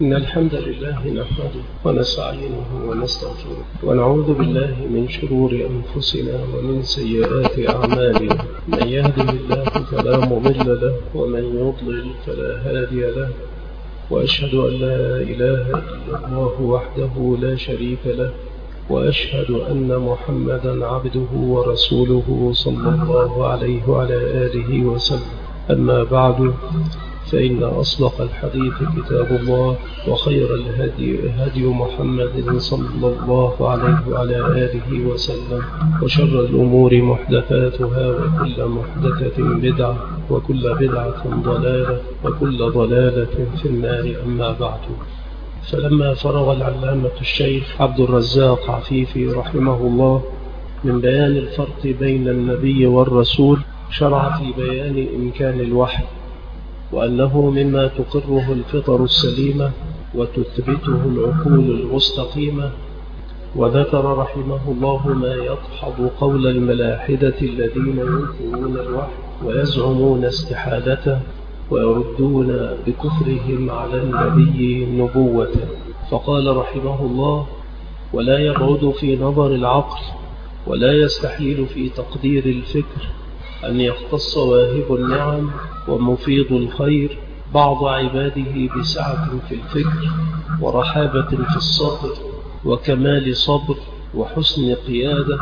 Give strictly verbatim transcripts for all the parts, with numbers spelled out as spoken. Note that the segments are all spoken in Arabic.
إن الحمد لله نحمده ونستعينه ونستغفره ونعوذ بالله من شرور أنفسنا ومن سيئات أعمالنا. من يهده الله فلا مضل له ومن يضلل فلا هادي له، وأشهد أن لا إله إلا الله وحده لا شريك له، وأشهد أن محمدا عبده ورسوله صلى الله عليه وعلى آله وسلم. أما بعد، فإن أصدق الحديث كتاب الله، وخير الهدي هدي محمد صلى الله عليه وعلى آله وسلم، وشر الأمور محدثاتها، وكل محدثة بدعة، وكل بدعة ضلالة، وكل ضلالة في النار. أما بعد، فلما فرغ العلامة الشيخ عبد الرزاق عفيفي رحمه الله من بيان الفرق بين النبي والرسول، شرع في بيان إمكان الوحي، وأنه مما تقره الفطر السليمة وتثبته العقول المستقيمة. وذكر رحمه الله ما يدحض قول الملاحدة الذين ينكرون الوحي ويزعمون استحالته ويردون بكفرهم على النبي نبوته. فقال رحمه الله: ولا يبعد في نظر العقل ولا يستحيل في تقدير الفكر أن يختص واهب النعم ومفيض الخير بعض عباده بسعة في الفكر ورحابة في الصبر وكمال صبر وحسن قيادة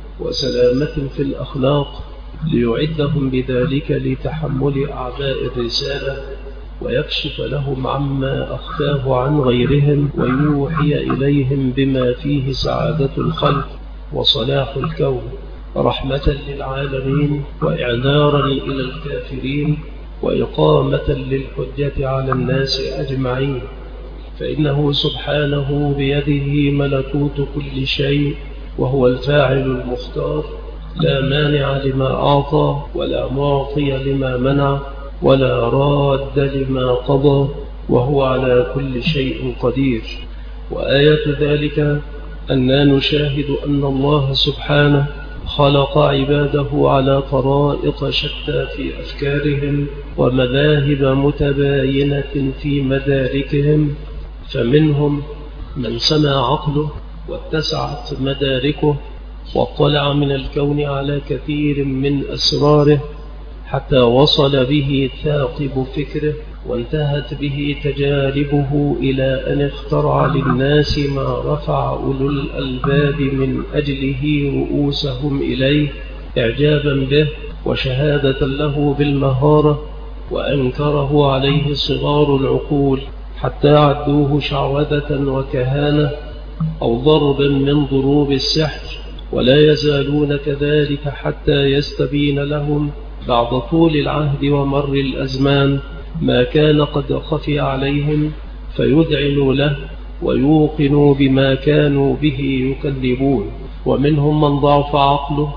وسلامة في الأخلاق، ليعدهم بذلك لتحمل أعباء الرسالة، ويكشف لهم عما أخفاه عن غيرهم، ويوحي إليهم بما فيه سعادة الخلق وصلاح الكون، رحمة للعالمين وإعذارا إلى الكافرين، وإقامة للحجة على الناس أجمعين. فإنه سبحانه بيده ملكوت كل شيء، وهو الفاعل المختار، لا مانع لما أعطى ولا معطي لما منع ولا راد لما قضى، وهو على كل شيء قدير. وآية ذلك أننا نشاهد أن الله سبحانه خلق عباده على طرائق شتى في أفكارهم ومذاهب متباينة في مداركهم، فمنهم من سمع عقله واتسعت مداركه واطلع من الكون على كثير من أسراره، حتى وصل به ثاقب فكره وانتهت به تجاربه إلى أن اخترع للناس ما رفع أولو الألباب من أجله رؤوسهم إليه إعجابا به وشهادة له بالمهارة، وأنكره عليه صغار العقول حتى عدوه شعوذة وكهانة أو ضربا من ضروب السحر، ولا يزالون كذلك حتى يستبين لهم بعد طول العهد ومر الأزمان ما كان قد خفي عليهم، فيذعنوا له ويوقنوا بما كانوا به يكذبون. ومنهم من ضعف عقله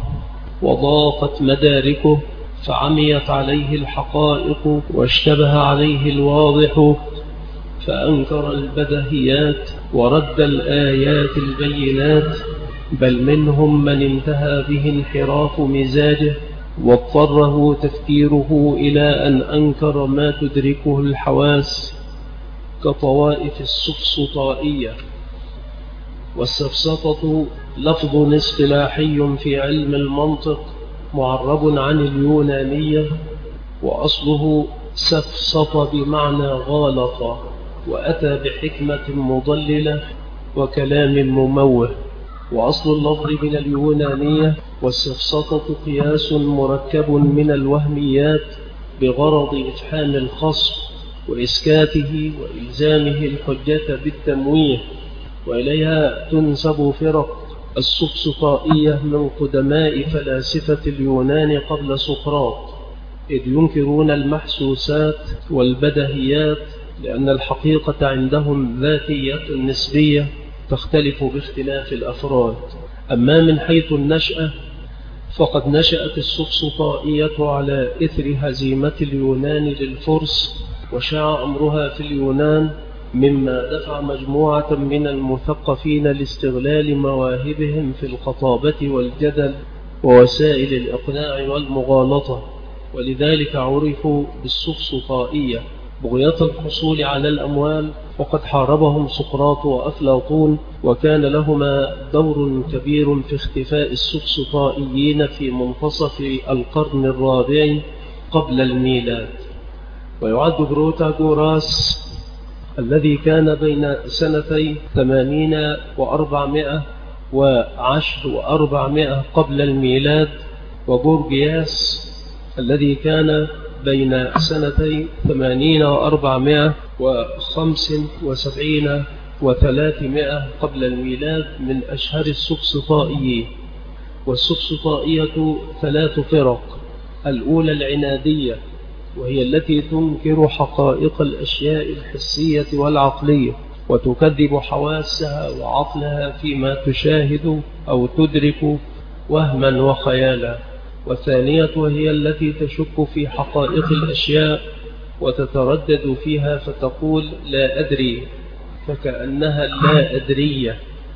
وضاقت مداركه فعميت عليه الحقائق واشتبه عليه الواضح، فأنكر البدهيات ورد الآيات البينات. بل منهم من انتهى به انحراف مزاجه واضطره تفكيره إلى أن أنكر ما تدركه الحواس كطوائف السفسطائية. والسفسطة لفظ اصطلاحي في علم المنطق معرب عن اليونانية، وأصله سفسط بمعنى غالط، وأتى بحكمة مضللة وكلام مموه. وأصل اللفظ من اليونانية، والسفسطة قياس مركب من الوهميات بغرض إفحام الخصم وإسكاته وإلزامه الحجة بالتمويه. وإليها تنسب فرق السفسطائية من قدماء فلاسفة اليونان قبل سقراط، إذ ينكرون المحسوسات والبدهيات، لأن الحقيقة عندهم ذاتية نسبية تختلف باختلاف الأفراد. أما من حيث النشأة، فقد نشأت السفسطائية على إثر هزيمة اليونان للفرس، وشاع أمرها في اليونان، مما دفع مجموعة من المثقفين لاستغلال مواهبهم في الخطابة والجدل ووسائل الإقناع والمغالطة، ولذلك عرفوا بالسفسطائية. بغية الحصول على الأموال وقد حاربهم سقراط وأفلاطون، وكان لهما دور كبير في اختفاء السفسطائيين في منتصف القرن الرابع قبل الميلاد. ويعد بروتاغوراس الذي كان بين سنتي ثمانين وأربعمائة وعشر وأربعمائة قبل الميلاد، وغورجياس الذي كان بين سنتي ثمانين وأربعمائة وخمس وسبعين وثلاثمائة قبل الميلاد من أشهر السفسطائيين. والسفسطائية ثلاث فرق: الأولى العنادية، وهي التي تنكر حقائق الأشياء الحسية والعقلية وتكذب حواسها وعقلها فيما تشاهد أو تدرك وهما وخيالا. والثانية وهي التي تشك في حقائق الأشياء وتتردد فيها فتقول لا أدري، فكأنها لا أدرية،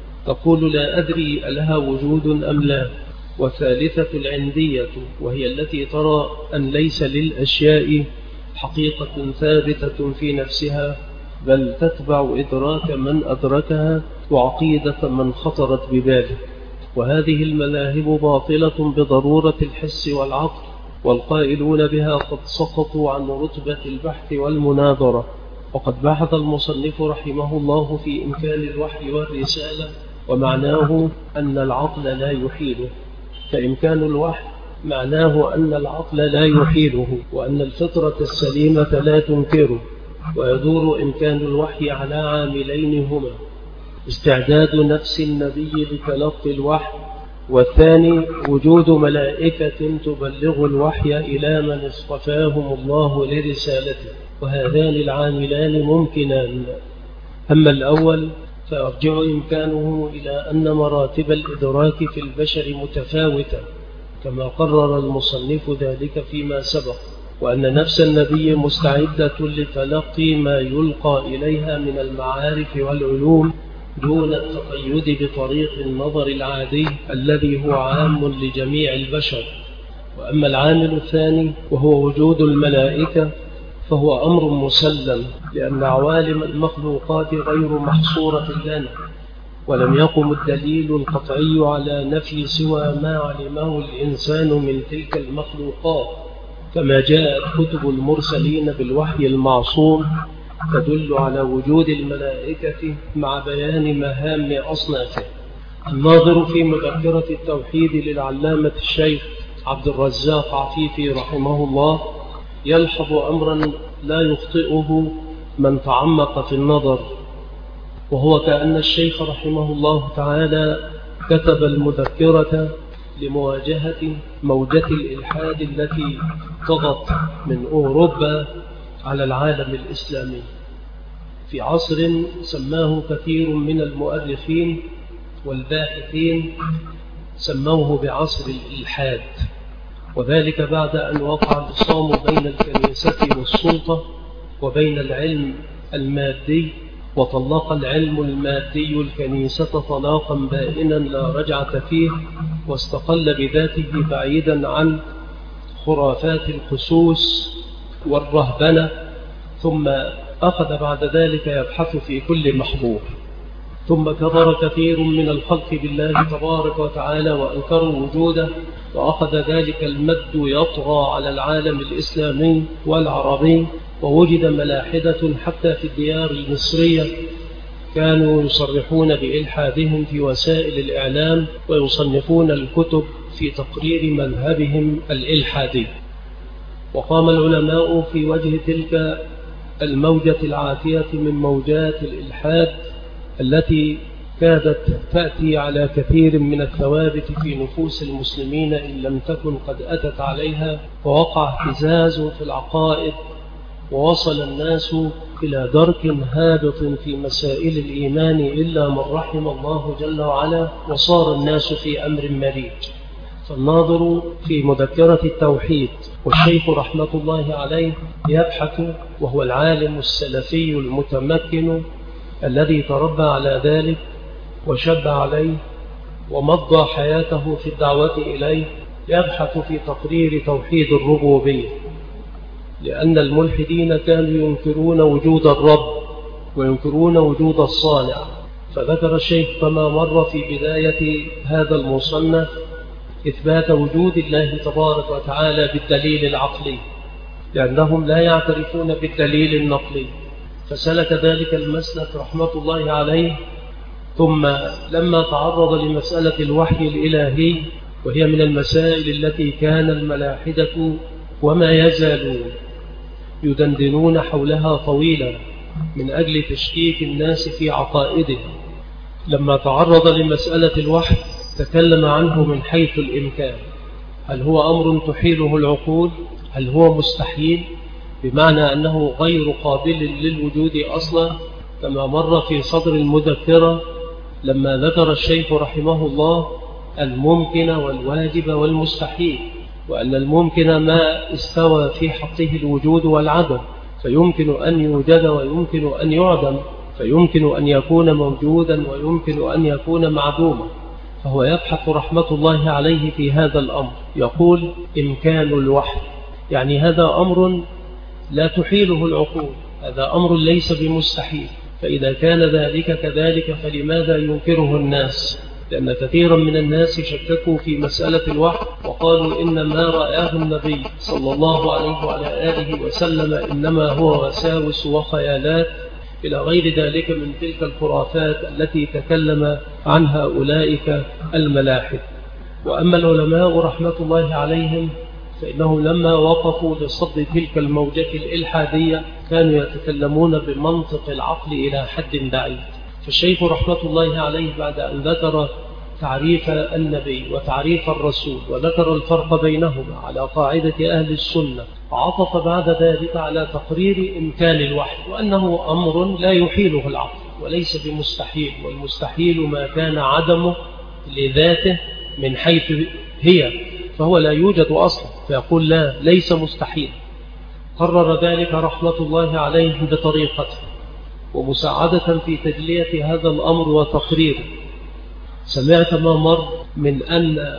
تقول لا أدري لها وجود أم لا. والثالثة العندية، وهي التي ترى أن ليس للأشياء حقيقة ثابتة في نفسها، بل تتبع إدراك من أدركها وعقيدة من خطرت بباله. وهذه المذاهب باطلة بضرورة الحس والعقل، والقائلون بها قد سقطوا عن رتبة البحث والمناظرة. وقد بحث المصنف رحمه الله في إمكان الوحي والرسالة، ومعناه أن العقل لا يحيله. فإمكان الوحي معناه أن العقل لا يحيله، وأن الفطرة السليمة لا تنكره. ويدور إمكان الوحي على عاملين هما: استعداد نفس النبي لتلقي الوحي، والثاني وجود ملائكة تبلغ الوحي إلى من اصطفاهم الله لرسالته. وهذان العاملان ممكنان. أما الأول فيرجع إمكانه إلى أن مراتب الإدراك في البشر متفاوتة، كما قرر المصنف ذلك فيما سبق، وأن نفس النبي مستعدة لتلقي ما يلقى إليها من المعارف والعلوم دون التقيد بطريق النظر العادي الذي هو عام لجميع البشر. وأما العامل الثاني وهو وجود الملائكة فهو أمر مسلم، لأن عوالم المخلوقات غير محصورة لنا، ولم يقم الدليل القطعي على نفي سوى ما علمه الإنسان من تلك المخلوقات، كما جاءت كتب المرسلين بالوحي المعصوم تدل على وجود الملائكة مع بيان مهام أصنافه. الناظر في مذكرة التوحيد للعلامة الشيخ عبد الرزاق عفيفي رحمه الله يلحظ أمرا لا يخطئه من تعمق في النظر، وهو كأن الشيخ رحمه الله تعالى كتب المذكرة لمواجهة موجة الإلحاد التي طغت من أوروبا على العالم الإسلامي في عصر سماه كثير من المؤرخين والباحثين سموه بعصر الإلحاد، وذلك بعد أن وقع الخصام بين الكنيسة والسلطة وبين العلم المادي، وطلق العلم المادي الكنيسة طلاقا بائنا لا رجعة فيه، واستقل بذاته بعيدا عن خرافات الخسوس والرهبنة، ثم أخذ بعد ذلك يبحث في كل محظور. ثم كفر كثير من الخلق بالله تبارك وتعالى وأنكروا وجوده، وأخذ ذلك المد يطغى على العالم الإسلامي والعربي، ووجد ملاحدة حتى في الديار المصرية كانوا يصرحون بإلحادهم في وسائل الإعلام ويصنفون الكتب في تقرير مذهبهم الإلحادي. وقام العلماء في وجه تلك الموجة العاتية من موجات الإلحاد التي كادت تأتي على كثير من الثوابت في نفوس المسلمين إن لم تكن قد أتت عليها، ووقع اهتزاز في العقائد، ووصل الناس إلى درك هابط في مسائل الإيمان إلا من رحم الله جل وعلا، وصار الناس في أمر مريج. فالناظر في مذكرة التوحيد والشيخ رحمة الله عليه يبحث، وهو العالم السلفي المتمكن الذي تربى على ذلك وشب عليه ومضى حياته في الدعوة إليه، يبحث في تقرير توحيد الربوبية، لأن الملحدين كانوا ينكرون وجود الرب وينكرون وجود الصانع. فذكر الشيخ كما مر في بداية هذا المصنف إثبات وجود الله تبارك وتعالى بالدليل العقلي، لأنهم لا يعترفون بالدليل النقلي، فسلك ذلك المسلك رحمة الله عليه. ثم لما تعرض لمسألة الوحي الإلهي، وهي من المسائل التي كان الملاحدة وما يزالون يدندنون حولها طويلا من أجل تشكيك الناس في عقائده، لما تعرض لمسألة الوحي تكلم عنه من حيث الإمكان. هل هو أمر تحيله العقول؟ هل هو مستحيل بمعنى أنه غير قابل للوجود أصلا، كما مر في صدر المذكرة لما ذكر الشيخ رحمه الله الممكن والواجب والمستحيل، وأن الممكن ما استوى في حقه الوجود والعدم، فيمكن أن يوجد ويمكن أن يعدم، فيمكن أن يكون موجودا ويمكن أن يكون معدوما. فهو يبحث رحمة الله عليه في هذا الأمر، يقول إمكان الوحي، يعني هذا أمر لا تحيله العقول، هذا أمر ليس بمستحيل. فإذا كان ذلك كذلك فلماذا ينكره الناس؟ لأن كثيرا من الناس شككوا في مسألة الوحي وقالوا إن ما رآه النبي صلى الله عليه وعلى آله وسلم إنما هو وساوس وخيالات إلى غير ذلك من تلك الخرافات التي تكلم عنها أولئك الملاحد. وأما العلماء رحمة الله عليهم فإنهم لما وقفوا لصد تلك الموجة الإلحادية كانوا يتكلمون بمنطق العقل إلى حد بعيد. فالشيخ رحمة الله عليه بعد أن ذكر تعريف النبي وتعريف الرسول وذكر الفرق بينهما على قاعدة أهل السنة، عطف بعد ذلك على تقرير إمكان الوحي، وأنه أمر لا يحيله العقل وليس بمستحيل، والمستحيل ما كان عدمه لذاته من حيث هي فهو لا يوجد أصلا، فيقول لا ليس مستحيل. قرر ذلك رحمة الله عليه بطريقته ومساعدة في تجلية هذا الأمر وتقريره. سمعت ما مر من أن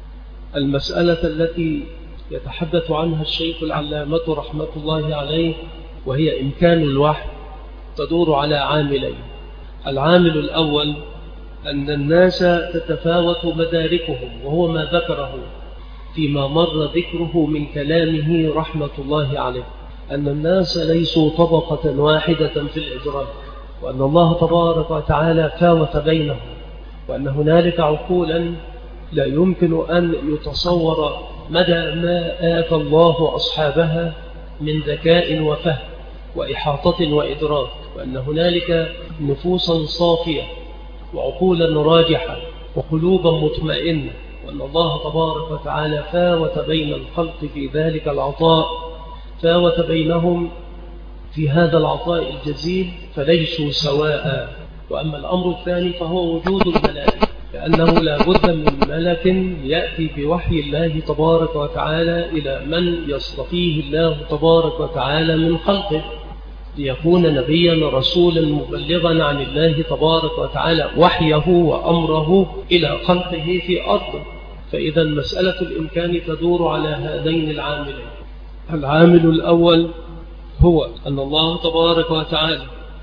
المسألة التي يتحدث عنها الشيخ العلامة رحمة الله عليه وهي إمكان الوحي تدور على عاملين. العامل الأول أن الناس تتفاوت مداركهم، وهو ما ذكره فيما مر ذكره من كلامه رحمة الله عليه، أن الناس ليسوا طبقة واحدة في الإدراك، وأن الله تبارك وتعالى فاوت بينهم، وأن هنالك عقولا لا يمكن أن يتصور مدى ما آتى الله أصحابها من ذكاء وفهم وإحاطة وإدراك، وأن هنالك نفوسا صافية وعقولا راجحة وقلوبا مطمئنة، وأن الله تبارك وتعالى فاوت بين الخلق في ذلك العطاء، فاوت بينهم في هذا العطاء الجزيل فليسوا سواء. وأما الأمر الثاني فهو وجود الملائكة، لأنه لا بد من ملك يأتي بوحي الله تبارك وتعالى إلى من يصطفيه الله تبارك وتعالى من خلقه ليكون نبيا رسولا مبلغا عن الله تبارك وتعالى وحيه وأمره إلى خلقه في أرضه. فإذا مسألة الإمكان تدور على هذين العاملين. العامل الأول هو أن الله تبارك وتعالى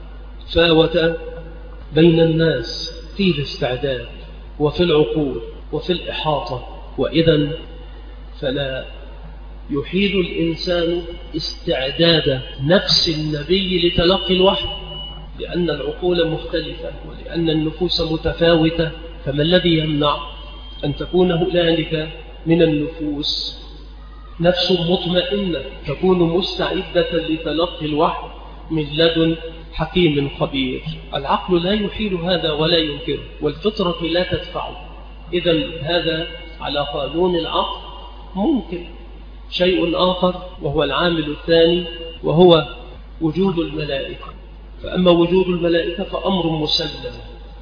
فاوت بين الناس في الاستعداد وفي العقول وفي الإحاطة، وإذا فلا يحيل الإنسان استعداد نفس النبي لتلقي الوحي، لأن العقول مختلفة ولأن النفوس متفاوتة. فما الذي يمنع أن تكون هنالك من النفوس نفس مطمئنة تكون مستعدة لتلقي الوحي من لدن حكيم خبير؟ العقل لا يحيل هذا ولا ينكره، والفطرة لا تدفعه. إذن هذا على قانون العقل ممكن. شيء آخر وهو العامل الثاني وهو وجود الملائكة. فأما وجود الملائكة فأمر مسلم،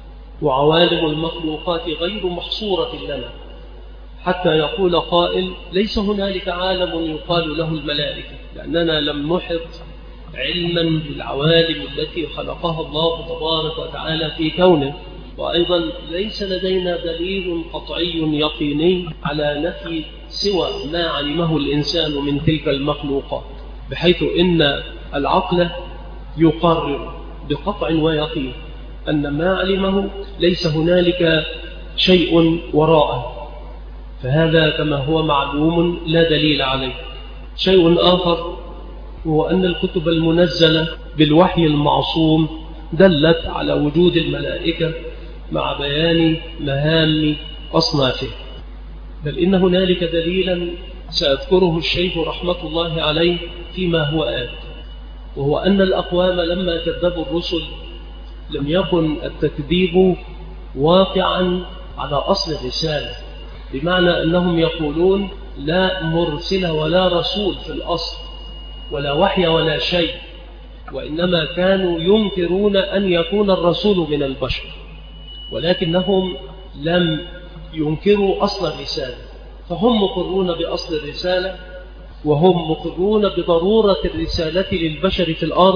وعوالم المخلوقات غير محصورة لنا، حتى يقول قائل ليس هنالك عالم يقال له الملائكة، لأننا لم نحط علما بالعوالم التي خلقها الله تبارك وتعالى في كونه، وأيضا ليس لدينا دليل قطعي يقيني على نفي سوى ما علمه الإنسان من تلك المخلوقات، بحيث إن العقل يقرر بقطع ويقين أن ما علمه ليس هنالك شيء وراءه، فهذا كما هو معلوم لا دليل عليه. شيء آخر هو أن الكتب المنزلة بالوحي المعصوم دلت على وجود الملائكة مع بيان مهام أصنافه، بل إن هنالك دليلا سيذكره الشيخ رحمة الله عليه فيما هو آت، وهو أن الأقوام لما كذبوا الرسل لم يكن التكذيب واقعا على أصل الرسالة، بمعنى أنهم يقولون لا مرسل ولا رسول في الأصل ولا وحي ولا شيء، وإنما كانوا ينكرون أن يكون الرسول من البشر، ولكنهم لم ينكروا أصل الرسالة، فهم مقرون بأصل الرسالة، وهم مقرون بضرورة الرسالة للبشر في الأرض،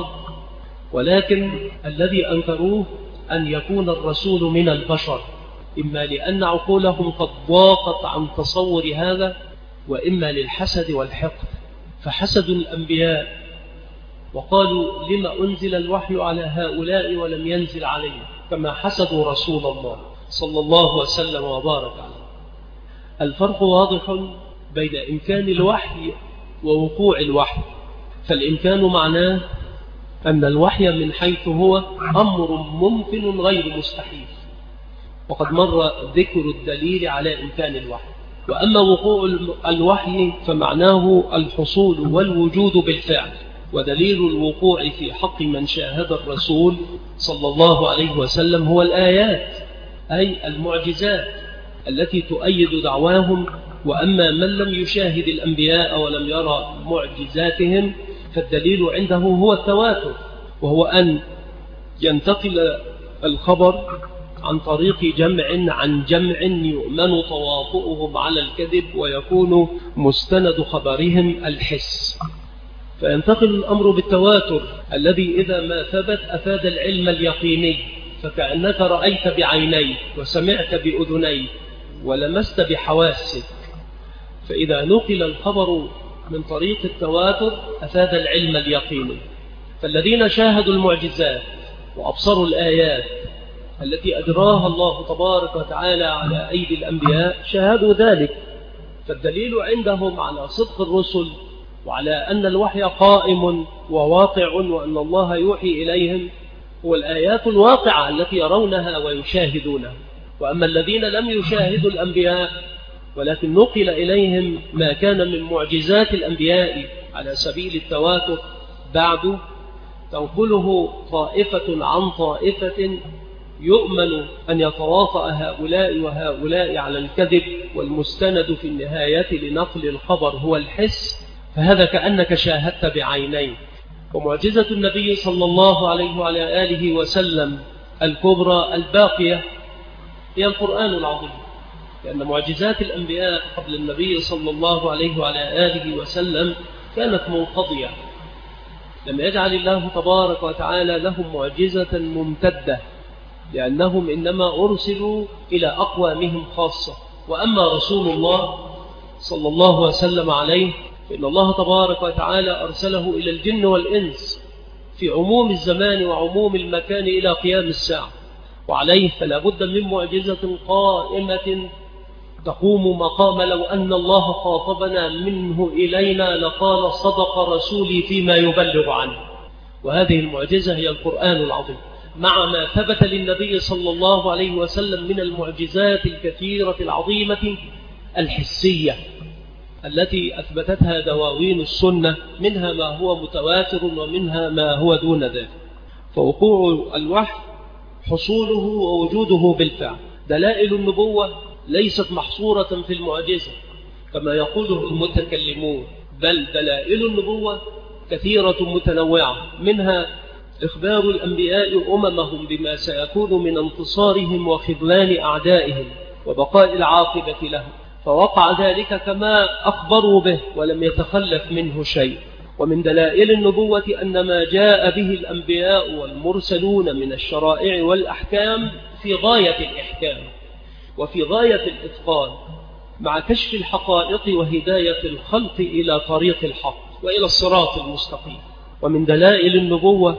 ولكن الذي أنكروه أن يكون الرسول من البشر، إما لأن عقولهم قد ضاقت عن تصور هذا، وإما للحسد والحقد، فحسدوا الأنبياء وقالوا لما أنزل الوحي على هؤلاء ولم ينزل عليهم، كما حسدوا رسول الله صلى الله وسلم وبارك عليه. الفرق واضح بين إمكان الوحي ووقوع الوحي، فالإمكان معناه أن الوحي من حيث هو أمر ممكن غير مستحيل، وقد مر ذكر الدليل على إمكان الوحي. وأما وقوع الوحي فمعناه الحصول والوجود بالفعل، ودليل الوقوع في حق من شاهد الرسول صلى الله عليه وسلم هو الآيات، أي المعجزات التي تؤيد دعواهم. وأما من لم يشاهد الأنبياء ولم يرى معجزاتهم فالدليل عنده هو التواتر، وهو أن ينتقل الخبر عن طريق جمع عن جمع يؤمن تواطؤهم على الكذب، ويكون مستند خبرهم الحس، فينتقل الأمر بالتواتر الذي إذا ما ثبت أفاد العلم اليقيني، فكأنك رأيت بعينيك وسمعت بأذنيك ولمست بحواسك. فإذا نقل الخبر من طريق التواتر أفاد العلم اليقيني، فالذين شاهدوا المعجزات وأبصروا الآيات التي أجراها الله تبارك وتعالى على أيدي الأنبياء شاهدوا ذلك، فالدليل عندهم على صدق الرسل وعلى أن الوحي قائم وواقع وأن الله يوحي إليهم هو الآيات الواقعة التي يرونها ويشاهدونها. وأما الذين لم يشاهدوا الأنبياء ولكن نقل إليهم ما كان من معجزات الأنبياء على سبيل التواتر بعد، تنقله طائفة عن طائفة يؤمن أن يتواطأ هؤلاء وهؤلاء على الكذب، والمستند في النهاية لنقل الخبر هو الحس، فهذا كأنك شاهدت بعينين. ومعجزة النبي صلى الله عليه وعلى آله وسلم الكبرى الباقية هي القرآن العظيم، لأن معجزات الأنبياء قبل النبي صلى الله عليه وعلى آله وسلم كانت منقضية، لم يجعل الله تبارك وتعالى لهم معجزة ممتدة، لأنهم إنما أرسلوا إلى أقوامهم خاصة. وأما رسول الله صلى الله وسلم عليه فإن الله تبارك وتعالى أرسله إلى الجن والإنس في عموم الزمان وعموم المكان إلى قيام الساعة، وعليه فلا بد من معجزة قائمة تقوم مقام لو أن الله خاطبنا منه إلينا لقال صدق رسولي فيما يبلغ عنه. وهذه المعجزة هي القرآن العظيم، مع ما ثبت للنبي صلى الله عليه وسلم من المعجزات الكثيرة العظيمة الحسية التي أثبتتها دواوين السنة، منها ما هو متواتر ومنها ما هو دون ذلك. فوقوع الوحي حصوله ووجوده بالفعل. دلائل النبوة ليست محصورة في المعجزة كما يقوله المتكلمون، بل دلائل النبوة كثيرة متنوعة، منها إخبار الأنبياء أممهم بما سيكون من انتصارهم وخذلان أعدائهم وبقاء العاقبة لهم، فوقع ذلك كما أخبروا به ولم يتخلف منه شيء. ومن دلائل النبوة أن ما جاء به الأنبياء والمرسلون من الشرائع والأحكام في غاية الإحكام وفي غاية الإتقان، مع كشف الحقائق وهداية الخلق إلى طريق الحق وإلى الصراط المستقيم. ومن دلائل النبوة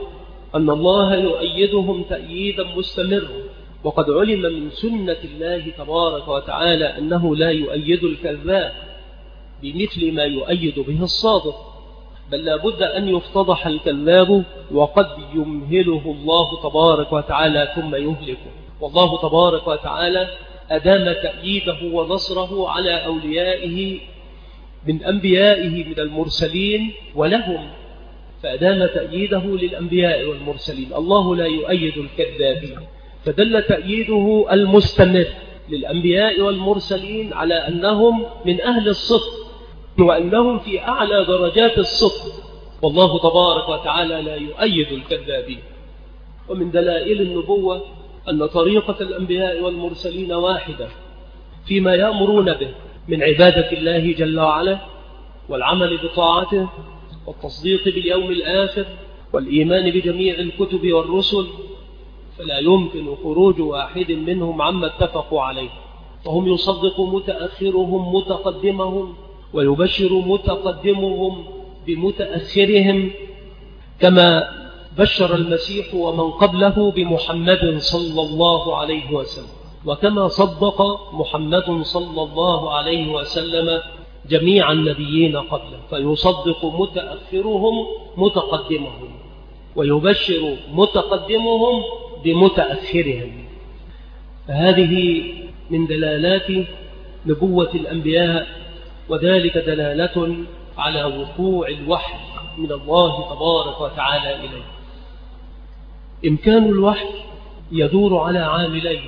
أن الله يؤيدهم تأييدا مستمرا، وقد علم من سنة الله تبارك وتعالى أنه لا يؤيد الكذاب بمثل ما يؤيد به الصادق، بل لا بد أن يفتضح الكذاب وقد يمهله الله تبارك وتعالى ثم يهلكه. والله تبارك وتعالى أدام تأييده ونصره على أوليائه من أنبيائه من المرسلين ولهم، فأدام تأييده للأنبياء والمرسلين. الله لا يؤيد الكذابين، فدل تأييده المستمر للأنبياء والمرسلين على أنهم من أهل الصدق وأنهم في أعلى درجات الصدق، والله تبارك وتعالى لا يؤيد الكذابين. ومن دلائل النبوة أن طريقة الأنبياء والمرسلين واحدة فيما يأمرون به من عبادة الله جل وعلا والعمل بطاعته والتصديق باليوم الآخر والإيمان بجميع الكتب والرسل، فلا يمكن خروج واحد منهم عما اتفقوا عليه، فهم يصدق متأخرهم متقدمهم ويبشر متقدمهم بمتأخرهم، كما بشر المسيح ومن قبله بمحمد صلى الله عليه وسلم، وكما صدق محمد صلى الله عليه وسلم جميع النبيين قبله، فيصدق متأخرهم متقدمهم ويبشر متقدمهم بمتأخرهم. فهذه من دلالات نبوة الأنبياء، وذلك دلالة على وقوع الوحي من الله تبارك وتعالى إليه. إمكان الوحي يدور على عاملين،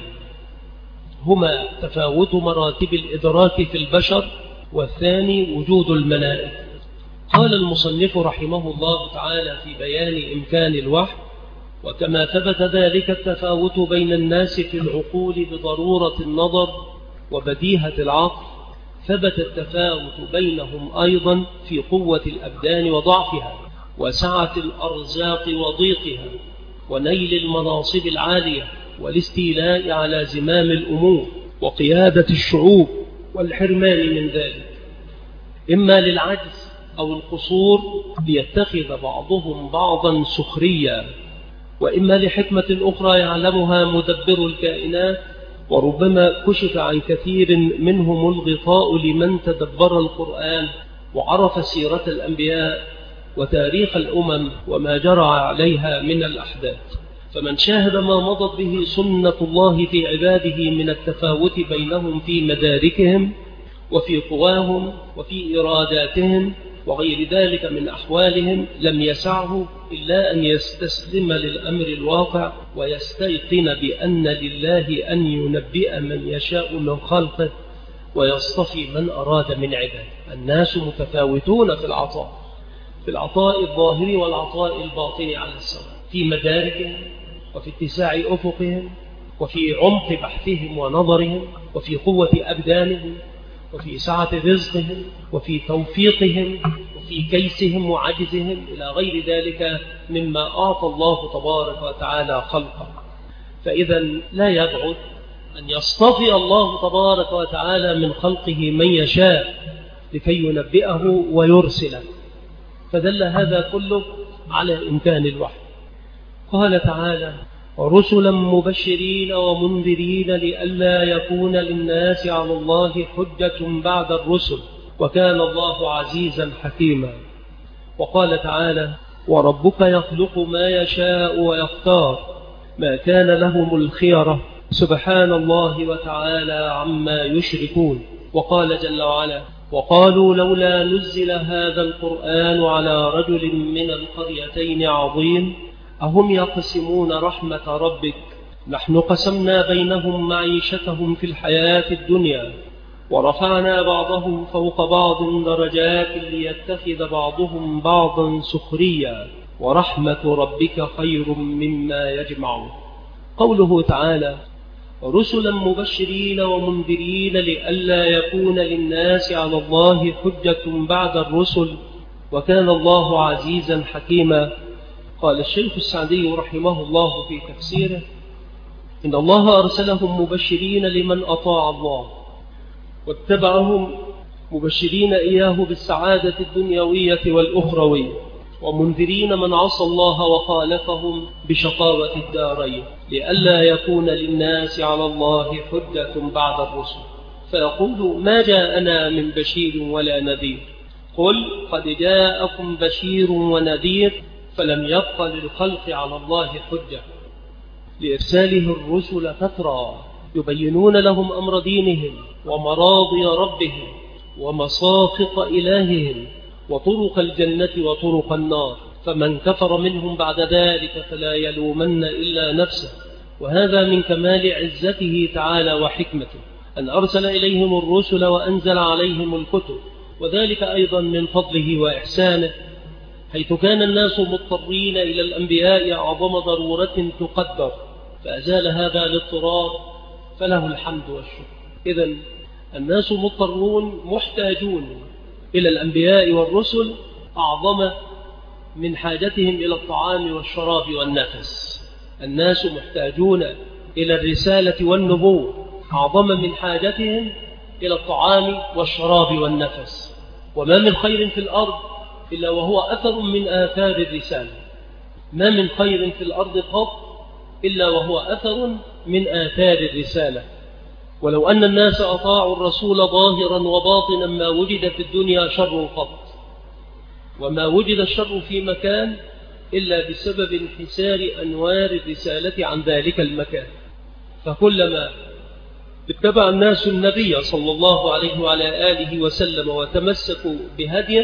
هما تفاوت مراتب الإدراك في البشر، والثاني وجود الملائكة. قال المصنف رحمه الله تعالى في بيان إمكان الوحي: وكما ثبت ذلك التفاوت بين الناس في العقول بضرورة النظر وبديهة العقل، ثبت التفاوت بينهم أيضا في قوة الأبدان وضعفها، وسعة الأرزاق وضيقها، ونيل المناصب العالية، والاستيلاء على زمام الأمور، وقيادة الشعوب، والحرمان من ذلك، إما للعجز أو القصور ليتخذ بعضهم بعضا سخريا، وإما لحكمة أخرى يعلمها مدبر الكائنات، وربما كشف عن كثير منهم الغطاء لمن تدبر القرآن وعرف سيرة الأنبياء وتاريخ الأمم وما جرى عليها من الأحداث، فمن شاهد ما مضت به سنة الله في عباده من التفاوت بينهم في مداركهم وفي قواهم وفي إراداتهم وغير ذلك من أحوالهم، لم يسعه إلا أن يستسلم للأمر الواقع ويستيقن بأن لله أن ينبئ من يشاء من خلقه ويصطفي من أراد من عباده. الناس متفاوتون في العطاء، في العطاء الظاهر والعطاء الباطن على السواء، في مداركهم وفي اتساع أفقهم وفي عمق بحثهم ونظرهم وفي قوة أبدانهم وفي سعة رزقهم وفي توفيقهم وفي كيسهم وعجزهم إلى غير ذلك مما أعطى الله تبارك وتعالى خلقه. فإذا لا يبعد أن يصطفي الله تبارك وتعالى من خلقه من يشاء لكي ينبئه ويرسله، فدل هذا كله على إمكان الوحي. قال تعالى: ورسلا مبشرين ومنذرين لئلا يكون للناس على الله حجة بعد الرسل وكان الله عزيزا حكيما. وقال تعالى: وربك يخلق ما يشاء ويختار ما كان لهم الخيرة سبحان الله وتعالى عما يشركون. وقال جل وعلا: وقالوا لولا نزل هذا القرآن على رجل من القريتين عظيم أهم يقسمون رحمة ربك نحن قسمنا بينهم معيشتهم في الحياة الدنيا ورفعنا بعضهم فوق بعض درجات ليتخذ بعضهم بعضا سخريا ورحمة ربك خير مما يجمعون. قوله تعالى: رسلا مبشرين ومنذرين لئلا يكون للناس على الله حجة بعد الرسل وكان الله عزيزا حكيما. قال الشيخ السعدي رحمه الله في تفسيره: إن الله أرسلهم مبشرين لمن أطاع الله واتبعهم، مبشرين إياه بالسعادة الدنيوية والأخروية، ومنذرين من عصى الله وخالفهم بشقاوة الدارين، لئلا يكون للناس على الله حجة بعد الرسل. فيقول ما جاءنا من بشير ولا نذير. قل قد جاءكم بشير ونذير فلم يبق للخلق على الله حجة، لإرساله الرسل فترى يبينون لهم أمر دينهم ومراضي ربهم ومصافط إلههم وطرق الجنة وطرق النار، فمن كفر منهم بعد ذلك فلا يلومن إلا نفسه. وهذا من كمال عزته تعالى وحكمته أن أرسل إليهم الرسل وأنزل عليهم الكتب، وذلك أيضا من فضله وإحسانه، حيث كان الناس مضطرين إلى الأنبياء أعظم ضرورة تقدر، فأزال هذا الاضطرار فله الحمد والشكر. إذن الناس مضطرون محتاجون إلى الأنبياء والرسل أعظم من حاجتهم إلى الطعام والشراب والنفس. الناس محتاجون إلى الرسالة والنبوة أعظم من حاجتهم إلى الطعام والشراب والنفس. وما من خير في الأرض إلا وهو أثر من آثار الرسالة، ما من خير في الأرض قط إلا وهو أثر من آثار الرسالة. ولو أن الناس أطاعوا الرسول ظاهرا وباطنا ما وجد في الدنيا شر قط، وما وجد الشر في مكان إلا بسبب انحسار أنوار الرسالة عن ذلك المكان. فكلما اتبع الناس النبي صلى الله عليه وعلى آله وسلم وتمسكوا بهديه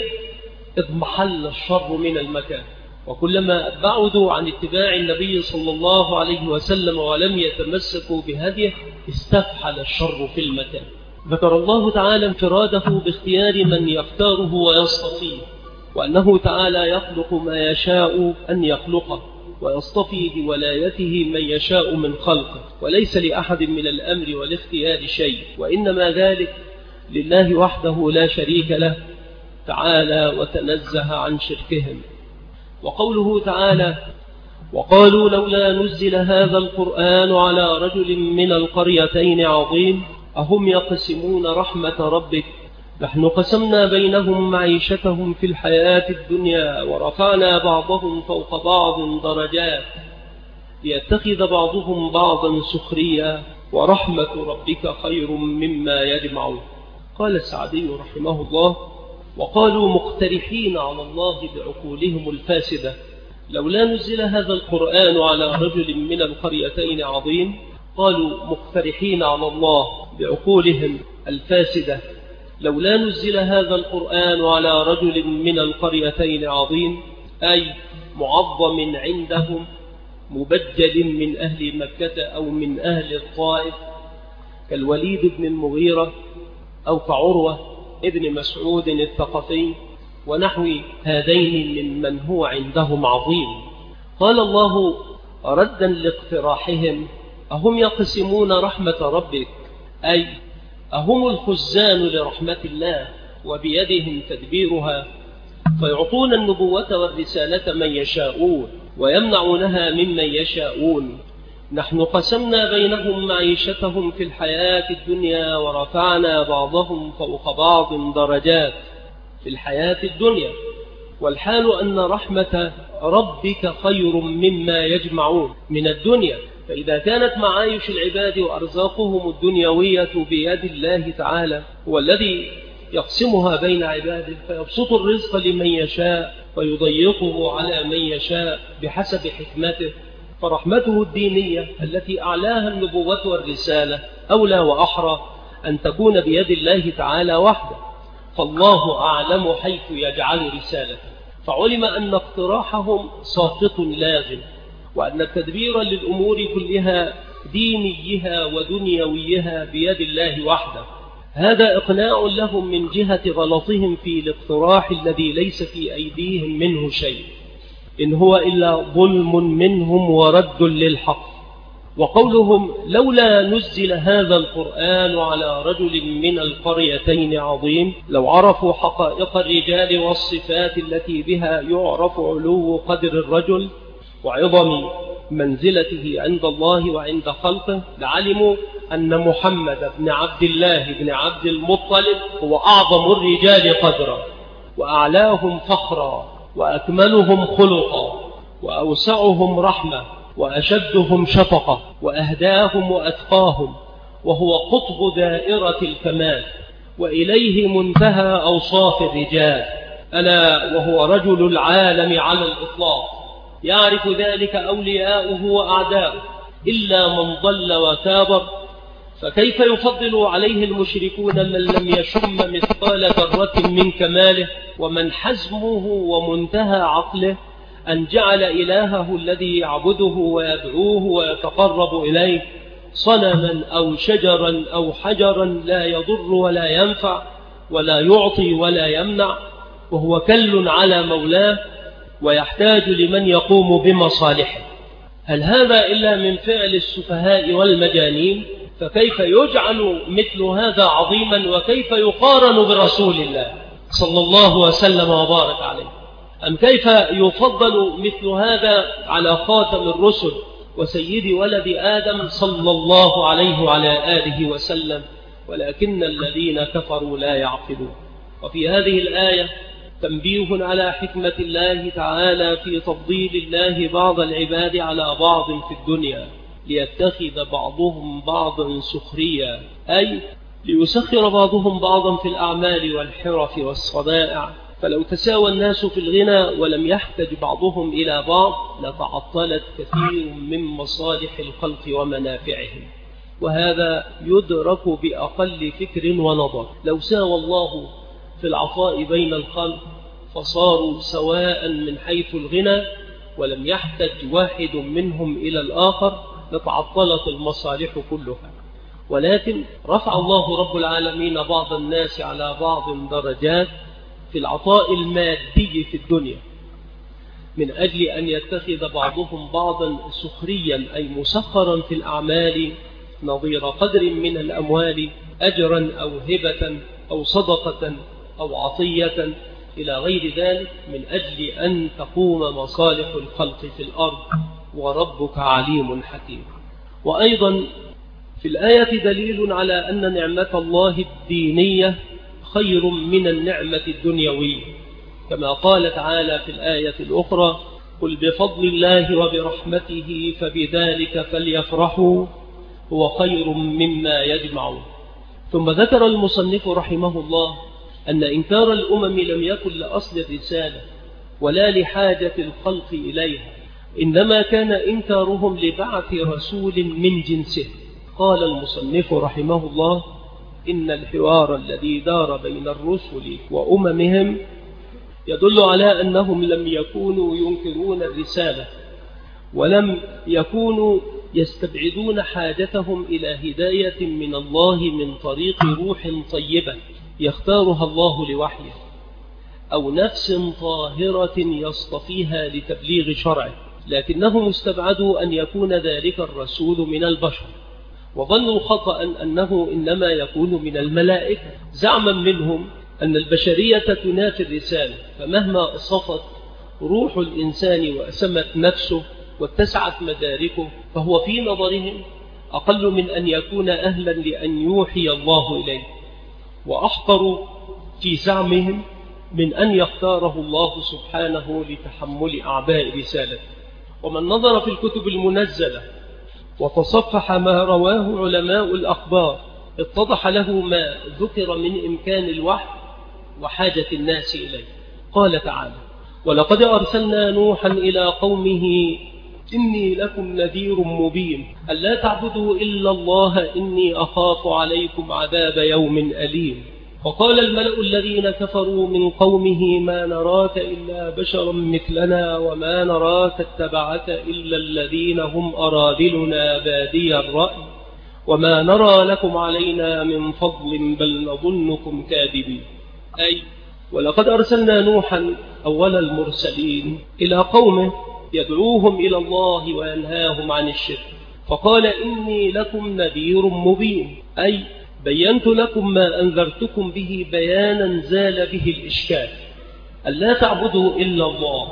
اضمحل الشر من المكان، وكلما بعدوا عن اتباع النبي صلى الله عليه وسلم ولم يتمسكوا بهديه استفحل الشر في المكان. ذكر الله تعالى انفراده باختيار من يختاره ويصطفيه، وأنه تعالى يخلق ما يشاء أن يخلقه ويصطفي بولايته من يشاء من خلقه، وليس لأحد من الأمر والاختيار شيء، وإنما ذلك لله وحده لا شريك له تعالى وتنزه عن شركهم. وقوله تعالى وقالوا لولا نزل هذا القرآن على رجل من القريتين عظيم أهم يقسمون رحمة ربك نحن قسمنا بينهم معيشتهم في الحياة الدنيا ورفعنا بعضهم فوق بعض درجات ليتخذ بعضهم بعضا سخريا ورحمة ربك خير مما يجمعون. قال السعدي رحمه الله وقالوا مقترحين على الله بعقولهم الفاسدة لولا نزل هذا القرآن على رجل من القريتين عظيم. قالوا مقترحين على الله بعقولهم الفاسدة لولا نزل هذا القرآن على رجل من القريتين عظيم، أي معظم عندهم مبجل من أهل مكة أو من أهل الطائف كالوليد بن المغيرة أو كعروة ابن مسعود الثقفي ونحو هذين ممن هو عندهم عظيم. قال الله ردا لاقتراحهم أهم يقسمون رحمة ربك، أي أهم الخزان لرحمة الله وبيدهم تدبيرها، فيعطون النبوة والرسالة من يشاءون ويمنعونها ممن يشاءون. نحن قسمنا بينهم معيشتهم في الحياة الدنيا ورفعنا بعضهم فوق بعض درجات في الحياة الدنيا، والحال أن رحمة ربك خير مما يجمعون من الدنيا. فإذا كانت معايش العباد وأرزاقهم الدنيوية بيد الله تعالى هو الذي يقسمها بين عباده فيبسط الرزق لمن يشاء ويضيقه على من يشاء بحسب حكمته، فرحمته الدينية التي أعلاها النبوة والرسالة أولى وأحرى أن تكون بيد الله تعالى وحده، فالله أعلم حيث يجعل رسالته. فعلم أن اقتراحهم ساقط لازم، وأن التدبير للأمور كلها دينيها ودنيويها بيد الله وحده. هذا إقناع لهم من جهة غلطهم في الاقتراح الذي ليس في أيديهم منه شيء، إن هو إلا ظلم منهم ورد للحق. وقولهم لولا نزل هذا القرآن على رجل من القريتين عظيم، لو عرفوا حقائق الرجال والصفات التي بها يعرف علو قدر الرجل وعظم منزلته عند الله وعند خلقه لعلموا أن محمد بن عبد الله بن عبد المطلب هو أعظم الرجال قدرا وأعلاهم فخرا وأكملهم خلقا وأوسعهم رحمة وأشدهم شفقة وأهداهم وأتقاهم، وهو قطب دائرة الكمال، وإليه منتهى أوصاف الرجال، ألا وهو رجل العالم على الإطلاق، يعرف ذلك أولياؤه وأعداؤه، إلا من ضل وكابر. فكيف يفضل عليه المشركون من لم يشم مثقال ذرة من كماله، ومن حزمه ومنتهى عقله أن جعل إلهه الذي يعبده ويدعوه ويتقرب إليه صنما أو شجرا أو حجرا لا يضر ولا ينفع ولا يعطي ولا يمنع، وهو كل على مولاه ويحتاج لمن يقوم بمصالحه. هل هذا إلا من فعل السفهاء والمجانين؟ فكيف يجعل مثل هذا عظيما، وكيف يقارن برسول الله صلى الله وسلم وبارك عليه؟ أم كيف يفضل مثل هذا على خاتم الرسل وسيد ولد آدم صلى الله عليه وعلى آله وسلم؟ ولكن الذين كفروا لا يعقلون. وفي هذه الآية تنبيه على حكمة الله تعالى في تفضيل الله بعض العباد على بعض في الدنيا، ليتخذ بعضهم بعضا سخريا، أي ليسخر بعضهم بعضا في الأعمال والحرف والصنائع. فلو تساوى الناس في الغنى ولم يحتج بعضهم إلى بعض لتعطلت كثير من مصالح الخلق ومنافعهم، وهذا يدرك بأقل فكر ونظر. لو ساوى الله في العطاء بين الخلق فصاروا سواء من حيث الغنى ولم يحتج واحد منهم إلى الآخر لتعطلت المصالح كلها. ولكن رفع الله رب العالمين بعض الناس على بعض درجات في العطاء المادي في الدنيا، من أجل أن يتخذ بعضهم بعضا سخريا، أي مسخرا في الأعمال نظير قدر من الأموال، أجرا أو هبة أو صدقة أو عطية إلى غير ذلك، من أجل أن تقوم مصالح الخلق في الأرض، وربك عليم حكيم. وأيضا في الآية دليل على أن نعمة الله الدينية خير من النعمة الدنيوية، كما قال تعالى في الآية الأخرى: قل بفضل الله وبرحمته فبذلك فليفرحوا هو خير مما يجمعون. ثم ذكر المصنف رحمه الله أن إنكار الأمم لم يكن لأصل الرسالة ولا لحاجة الخلق إليها، إنما كان إنكارهم لبعث رسول من جنسه. قال المصنف رحمه الله: إن الحوار الذي دار بين الرسل وأممهم يدل على أنهم لم يكونوا ينكرون الرسالة، ولم يكونوا يستبعدون حاجتهم إلى هداية من الله من طريق روح طيبة يختارها الله لوحيه، أو نفس طاهرة يصطفيها لتبليغ شرعه، لكنهم استبعدوا أن يكون ذلك الرسول من البشر، وظنوا خطأ أنه إنما يكون من الملائكة، زعما منهم أن البشرية تنافي الرسالة، فمهما صفت روح الإنسان وأسمت نفسه واتسعت مداركه فهو في نظرهم أقل من أن يكون أهلا لأن يوحي الله إليه، وأحقر في زعمهم من أن يختاره الله سبحانه لتحمل أعباء رسالته. ومن نظر في الكتب المنزلة وتصفح ما رواه علماء الأخبار اتضح له ما ذكر من إمكان الوحي وحاجة الناس إليه. قال تعالى: ولقد أرسلنا نوحا إلى قومه إني لكم نذير مبين ألا تعبدوا إلا الله إني أخاف عليكم عذاب يوم أليم. وقال الملأ الذين كفروا من قومه ما نراك إلا بشرا مثلنا وما نراك اتبعك إلا الذين هم أرادلنا بادي الرأي وما نرى لكم علينا من فضل بل نظنكم كاذبين. أي ولقد أرسلنا نوحا أول المرسلين إلى قومه يدعوهم إلى الله وينهاهم عن الشرك، فقال إني لكم نذير مبين، أي بينت لكم ما أنذرتكم به بيانا زال به الإشكال، ألا تعبدوا إلا الله،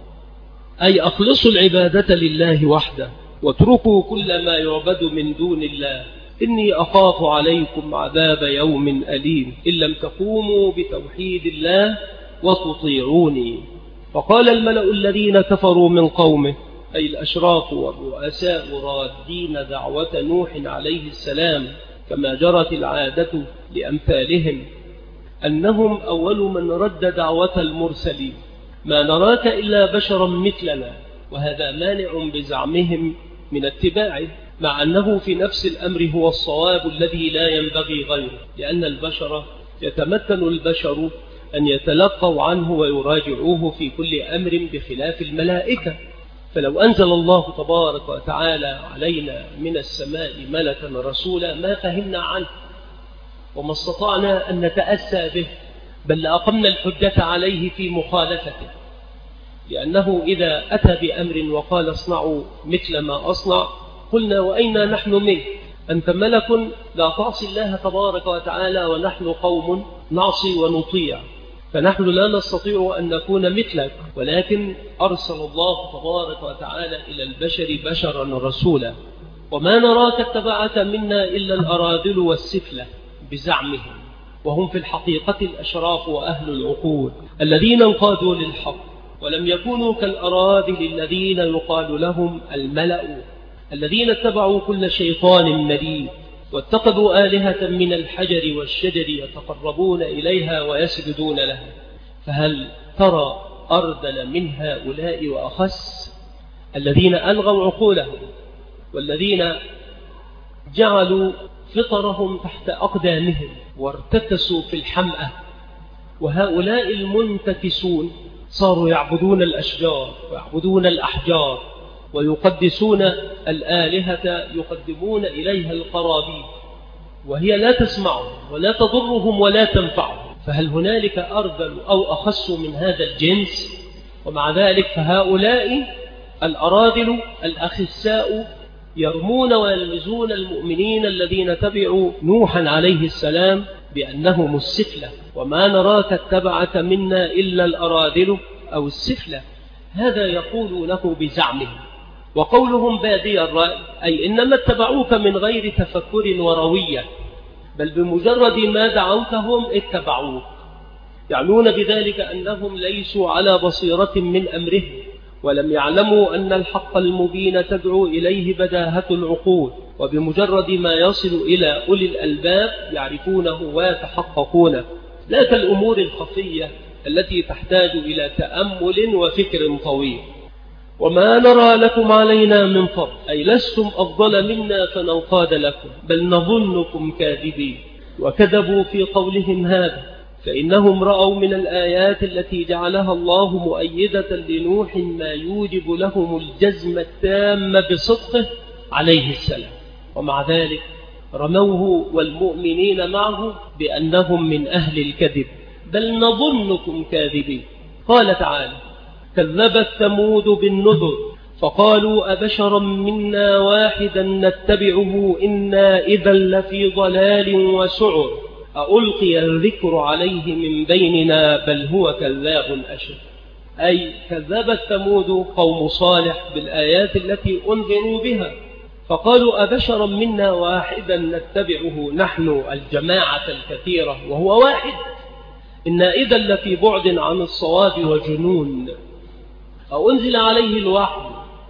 أي أخلصوا العبادة لله وحده واتركوا كل ما يعبد من دون الله، إني أخاف عليكم عذاب يوم أليم إن لم تقوموا بتوحيد الله وتطيعوني. فقال الملأ الذين كفروا من قومه، أي الأشراف والرؤساء رادين دعوة نوح عليه السلام كما جرت العادة لأمثالهم، أنهم أول من رد دعوة المرسلين، ما نراك إلا بشرا مثلنا، وهذا مانع بزعمهم من اتباعه، مع أنه في نفس الأمر هو الصواب الذي لا ينبغي غيره، لأن البشر يتمكن البشر أن يتلقوا عنه ويراجعوه في كل أمر بخلاف الملائكة. فلو أنزل الله تبارك وتعالى علينا من السماء ملكا رسولا ما فهمنا عنه وما استطعنا أن نتأسى به، بل لأقمنا الحجة عليه في مخالفته، لأنه إذا أتى بأمر وقال اصنعوا مثل ما أصنع قلنا وأين نحن منه؟ أنت ملك لا تعصي الله تبارك وتعالى ونحن قوم نعصي ونطيع، فنحن لا نستطيع أن نكون مثلك، ولكن أرسل الله تبارك وتعالى إلى البشر بشرا رسولا. وما نراك اتبعك منا إلا الأراذل والسفلة بزعمهم، وهم في الحقيقة الأشراف وأهل العقول الذين انقادوا للحق، ولم يكونوا كالأراذل الذين يقال لهم الملأ الذين اتبعوا كل شيطان مريد واتخذوا آلهة من الحجر والشجر يتقربون إليها ويسجدون لها. فهل ترى أرذل من هؤلاء وأخس الذين ألغوا عقولهم والذين جعلوا فطرهم تحت أقدامهم وارتكسوا في الحمأة؟ وهؤلاء المنتكسون صاروا يعبدون الأشجار ويعبدون الأحجار ويقدسون الآلهة، يقدمون إليها القرابين وهي لا تسمعهم ولا تضرهم ولا تنفعهم. فهل هنالك أرذل أو أخص من هذا الجنس؟ ومع ذلك فهؤلاء الأراذل الأخساء يرمون ويلمزون المؤمنين الذين تبعوا نوحا عليه السلام بأنهم السفلة، وما نراك اتبعك منا إلا الأراذل أو السفلة. هذا يقولونه بزعمهم، وقولهم بادي الرأي، أي إنما اتبعوك من غير تفكر وروية، بل بمجرد ما دعوتهم اتبعوك، يعنون بذلك أنهم ليسوا على بصيرة من أمرهم، ولم يعلموا أن الحق المبين تدعو إليه بداهة العقول، وبمجرد ما يصل إلى أولي الألباب يعرفونه ويتحققونه، لا كالأمور الخفية التي تحتاج إلى تأمل وفكر طويل. وما نرى لكم علينا من فضل، أي لستم أفضل منا فننقاد لكم، بل نظنكم كاذبين. وكذبوا في قولهم هذا، فإنهم رأوا من الآيات التي جعلها الله مؤيدة لنوح ما يوجب لهم الجزم التام بصدقه عليه السلام، ومع ذلك رموه والمؤمنين معه بأنهم من أهل الكذب، بل نظنكم كاذبين. قال تعالى: كذبت ثمود بالنذر فقالوا أبشرا منا واحدا نتبعه إنا إذا لفي ضلال وسعر ألقي الذكر عليه من بيننا بل هو كذاب أشر. أي كذبت ثمود قوم صالح بالآيات التي أنذروا بها، فقالوا أبشرا منا واحدا نتبعه نحن الجماعة الكثيرة وهو واحد، إنا إذا لفي بعد عن الصواب وجنون. أنزل عليه الوحي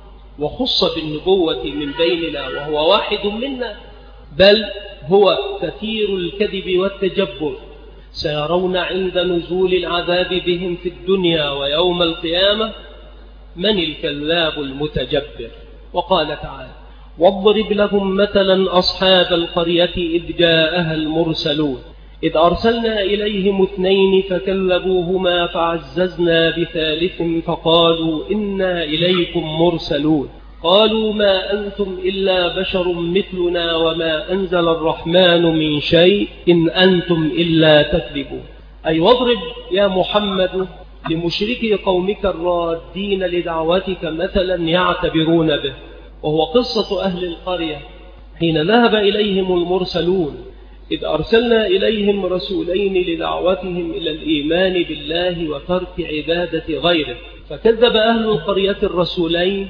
وخص بالنبوة من بيننا وهو واحد منا، بل هو كثير الكذب والتجبر. سيرون عند نزول العذاب بهم في الدنيا ويوم القيامة من الكذاب المتجبر. وقال تعالى: واضرب لهم مثلا أصحاب القرية إذ جاءها المرسلون إذ أرسلنا إليهم اثنين فكذبوهما فعززنا بثالث فقالوا إنا إليكم مرسلون قالوا ما أنتم إلا بشر مثلنا وما أنزل الرحمن من شيء إن أنتم إلا تكذبون. أي واضرب يا محمد لمشركي قومك الرادين لدعوتك مثلا يعتبرون به، وهو قصة أهل القرية حين ذهب إليهم المرسلون إذ أرسلنا إليهم رسولين لدعوتهم إلى الإيمان بالله وترك عبادة غيره، فكذب أهل القرية الرسولين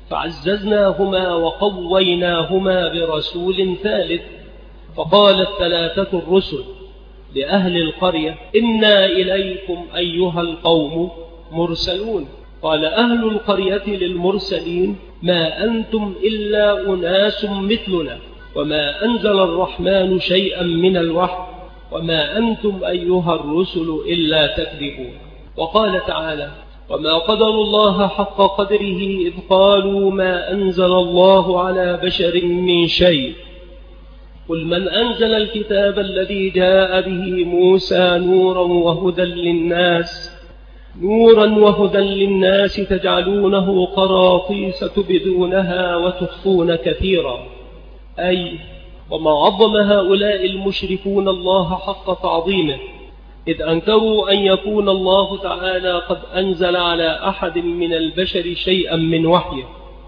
فعززناهما وقويناهما برسول ثالث. فقال الثلاثة الرسل لأهل القرية: إنا إليكم أيها القوم مرسلون. قال أهل القرية للمرسلين ما أنتم إلا أناس مثلنا وما أنزل الرحمن شيئا من الوحي وما أنتم أيها الرسل إلا تكذبون. وقال تعالى وما قدر الله حق قدره إذ قالوا ما أنزل الله على بشر من شيء قل من أنزل الكتاب الذي جاء به موسى نورا وهدى للناس نورا وهدى للناس تجعلونه قراطيس تبدونها وتخفون كثيرا. أي وما عظم هؤلاء المشركون الله حق تعظيمه إذ أنكروا أن يكون الله تعالى قد أنزل على أحد من البشر شيئا من وحيه.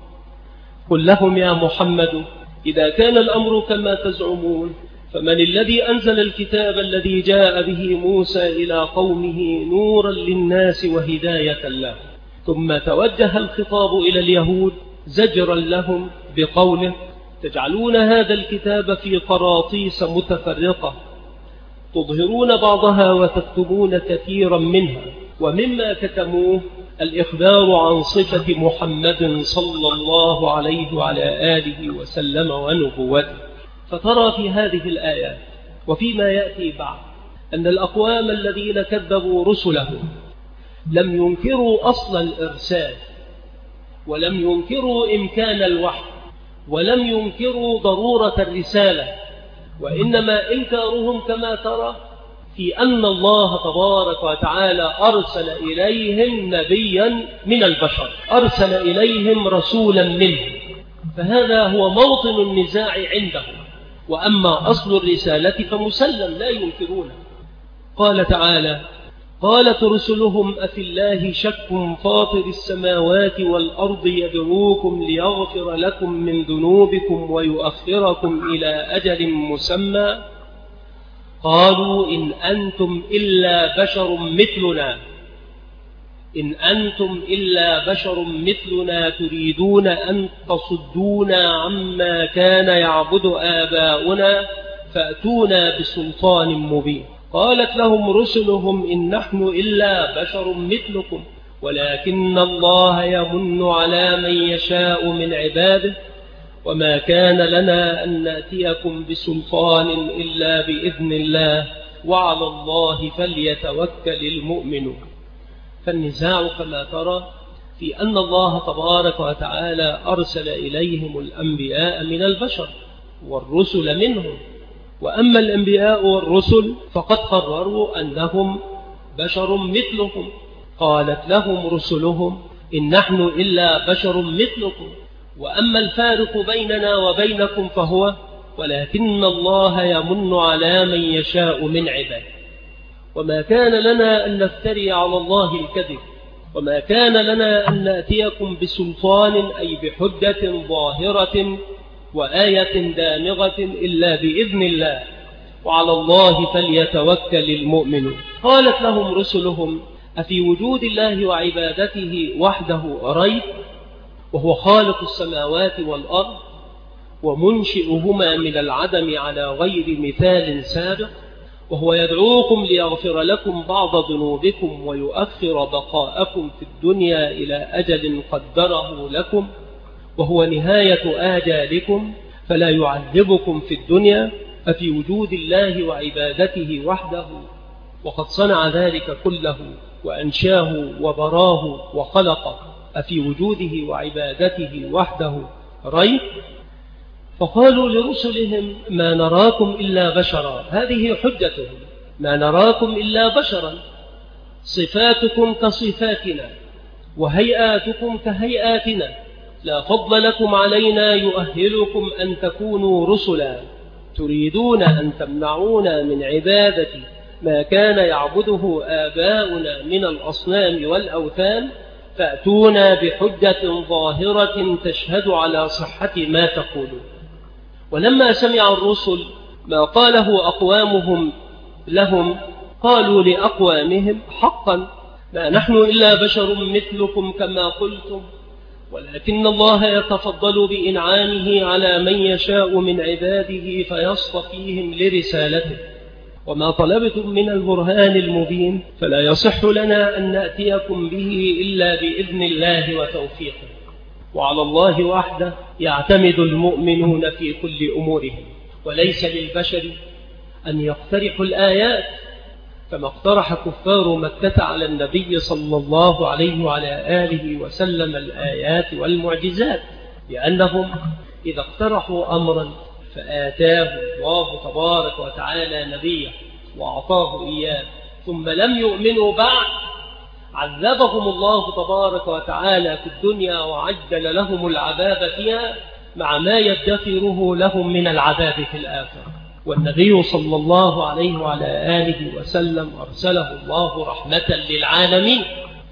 قل لهم يا محمد إذا كان الأمر كما تزعمون فمن الذي أنزل الكتاب الذي جاء به موسى إلى قومه نورا للناس وهداية له. ثم توجه الخطاب إلى اليهود زجرا لهم بقوله تجعلون هذا الكتاب في قراطيس متفرقة تظهرون بعضها وتكتمون كثيرا منها. ومما كتموه الإخبار عن صفة محمد صلى الله عليه وعلى آله وسلم ونبوته. فترى في هذه الآيات وفيما يأتي بعد أن الأقوام الذين كذبوا رسلهم لم ينكروا أصل الإرسال ولم ينكروا إمكان الوحي ولم ينكروا ضرورة الرسالة، وإنما إنكارهم كما ترى في أن الله تبارك وتعالى أرسل إليهم نبيا من البشر، أرسل إليهم رسولا منهم، فهذا هو موطن النزاع عندهم. وأما أصل الرسالة فمسلم لا ينكرونه. قال تعالى قالت رسلهم أفي الله شك فاطر السماوات والأرض يدعوكم ليغفر لكم من ذنوبكم ويؤخركم إلى أجل مسمى قالوا إن أنتم إلا بشر مثلنا إن أنتم إلا بشر مثلنا تريدون أن تصدونا عما كان يعبد آباؤنا فأتونا بسلطان مبين. قالت لهم رسلهم إن نحن إلا بشر مثلكم ولكن الله يمن على من يشاء من عباده وما كان لنا أن نأتيكم بسلطان إلا بإذن الله وعلى الله فليتوكل المؤمنون. فالنزاع كما ترى في أن الله تبارك وتعالى أرسل إليهم الأنبياء من البشر والرسل منهم، وأما الأنبياء والرسل فقد قرروا أنهم بشر مثلكم. قالت لهم رسلهم إن نحن إلا بشر مثلكم وأما الفارق بيننا وبينكم فهو ولكن الله يمن على من يشاء من عباده وما كان لنا أن نفتري على الله الكذب وما كان لنا أن نأتيكم بسلطان أي بحجة ظاهرة وآية دامغة إلا بإذن الله وعلى الله فليتوكل المؤمنون. قالت لهم رسلهم أفي وجود الله وعبادته وحده ريب وهو خالق السماوات والأرض ومنشئهما من العدم على غير مثال سابق وهو يدعوكم ليغفر لكم بعض ذنوبكم ويؤخر بقاءكم في الدنيا إلى أجل قدره لكم وهو نهاية آجالكم فلا يعذبكم في الدنيا أفي وجود الله وعبادته وحده وقد صنع ذلك كله وأنشاه وبراه وخلقه أفي وجوده وعبادته وحده ريب. فقالوا لرسلهم ما نراكم إلا بشرا، هذه حجتهم، ما نراكم إلا بشرا، صفاتكم كصفاتنا وهيئاتكم كهيئاتنا، لا فضل لكم علينا يؤهلكم أن تكونوا رسلا، تريدون أن تمنعونا من عبادة ما كان يعبده آباؤنا من الأصنام والأوثان، فأتونا بحجة ظاهرة تشهد على صحة ما تقولون. ولما سمع الرسل ما قاله أقوامهم لهم قالوا لأقوامهم حقا ما نحن إلا بشر مثلكم كما قلتم ولكن الله يتفضل بإنعامه على من يشاء من عباده فيصطفيهم لرسالته وما طلبتم من البرهان المبين فلا يصح لنا أن نأتيكم به إلا بإذن الله وتوفيقه، وعلى الله وحده يعتمد المؤمنون في كل أمورهم، وليس للبشر أن يقترحوا الآيات كما اقترح كفار مكة على النبي صلى الله عليه وعلى آله وسلم الآيات والمعجزات، لأنهم إذا اقترحوا أمرا فآتاه الله تبارك وتعالى نبيه وأعطاه إياه ثم لم يؤمنوا بعد عذبهم الله تبارك وتعالى في الدنيا وعجل لهم العذاب فيها مع ما يدخره لهم من العذاب في الآخرة. والنبي صلى الله عليه وعلى آله وسلم أرسله الله رحمة للعالمين،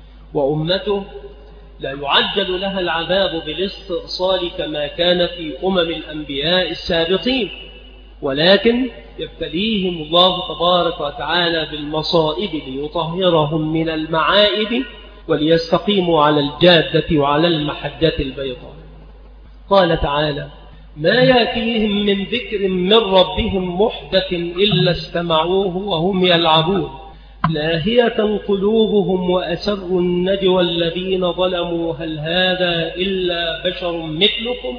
وأمته لا يعجل لها العذاب بالاستئصال كما كان في أمم الأنبياء السابقين، ولكن يبتليهم الله تبارك وتعالى بالمصائب ليطهرهم من المعائب وليستقيموا على الجادة وعلى المحجة البيضاء. قال تعالى: ما يأتيهم من ذكر من ربهم محدث إلا استمعوه وهم يلعبون لاهية قلوبهم وأسروا النجوى الذين ظلموا هل هذا إلا بشر مثلكم.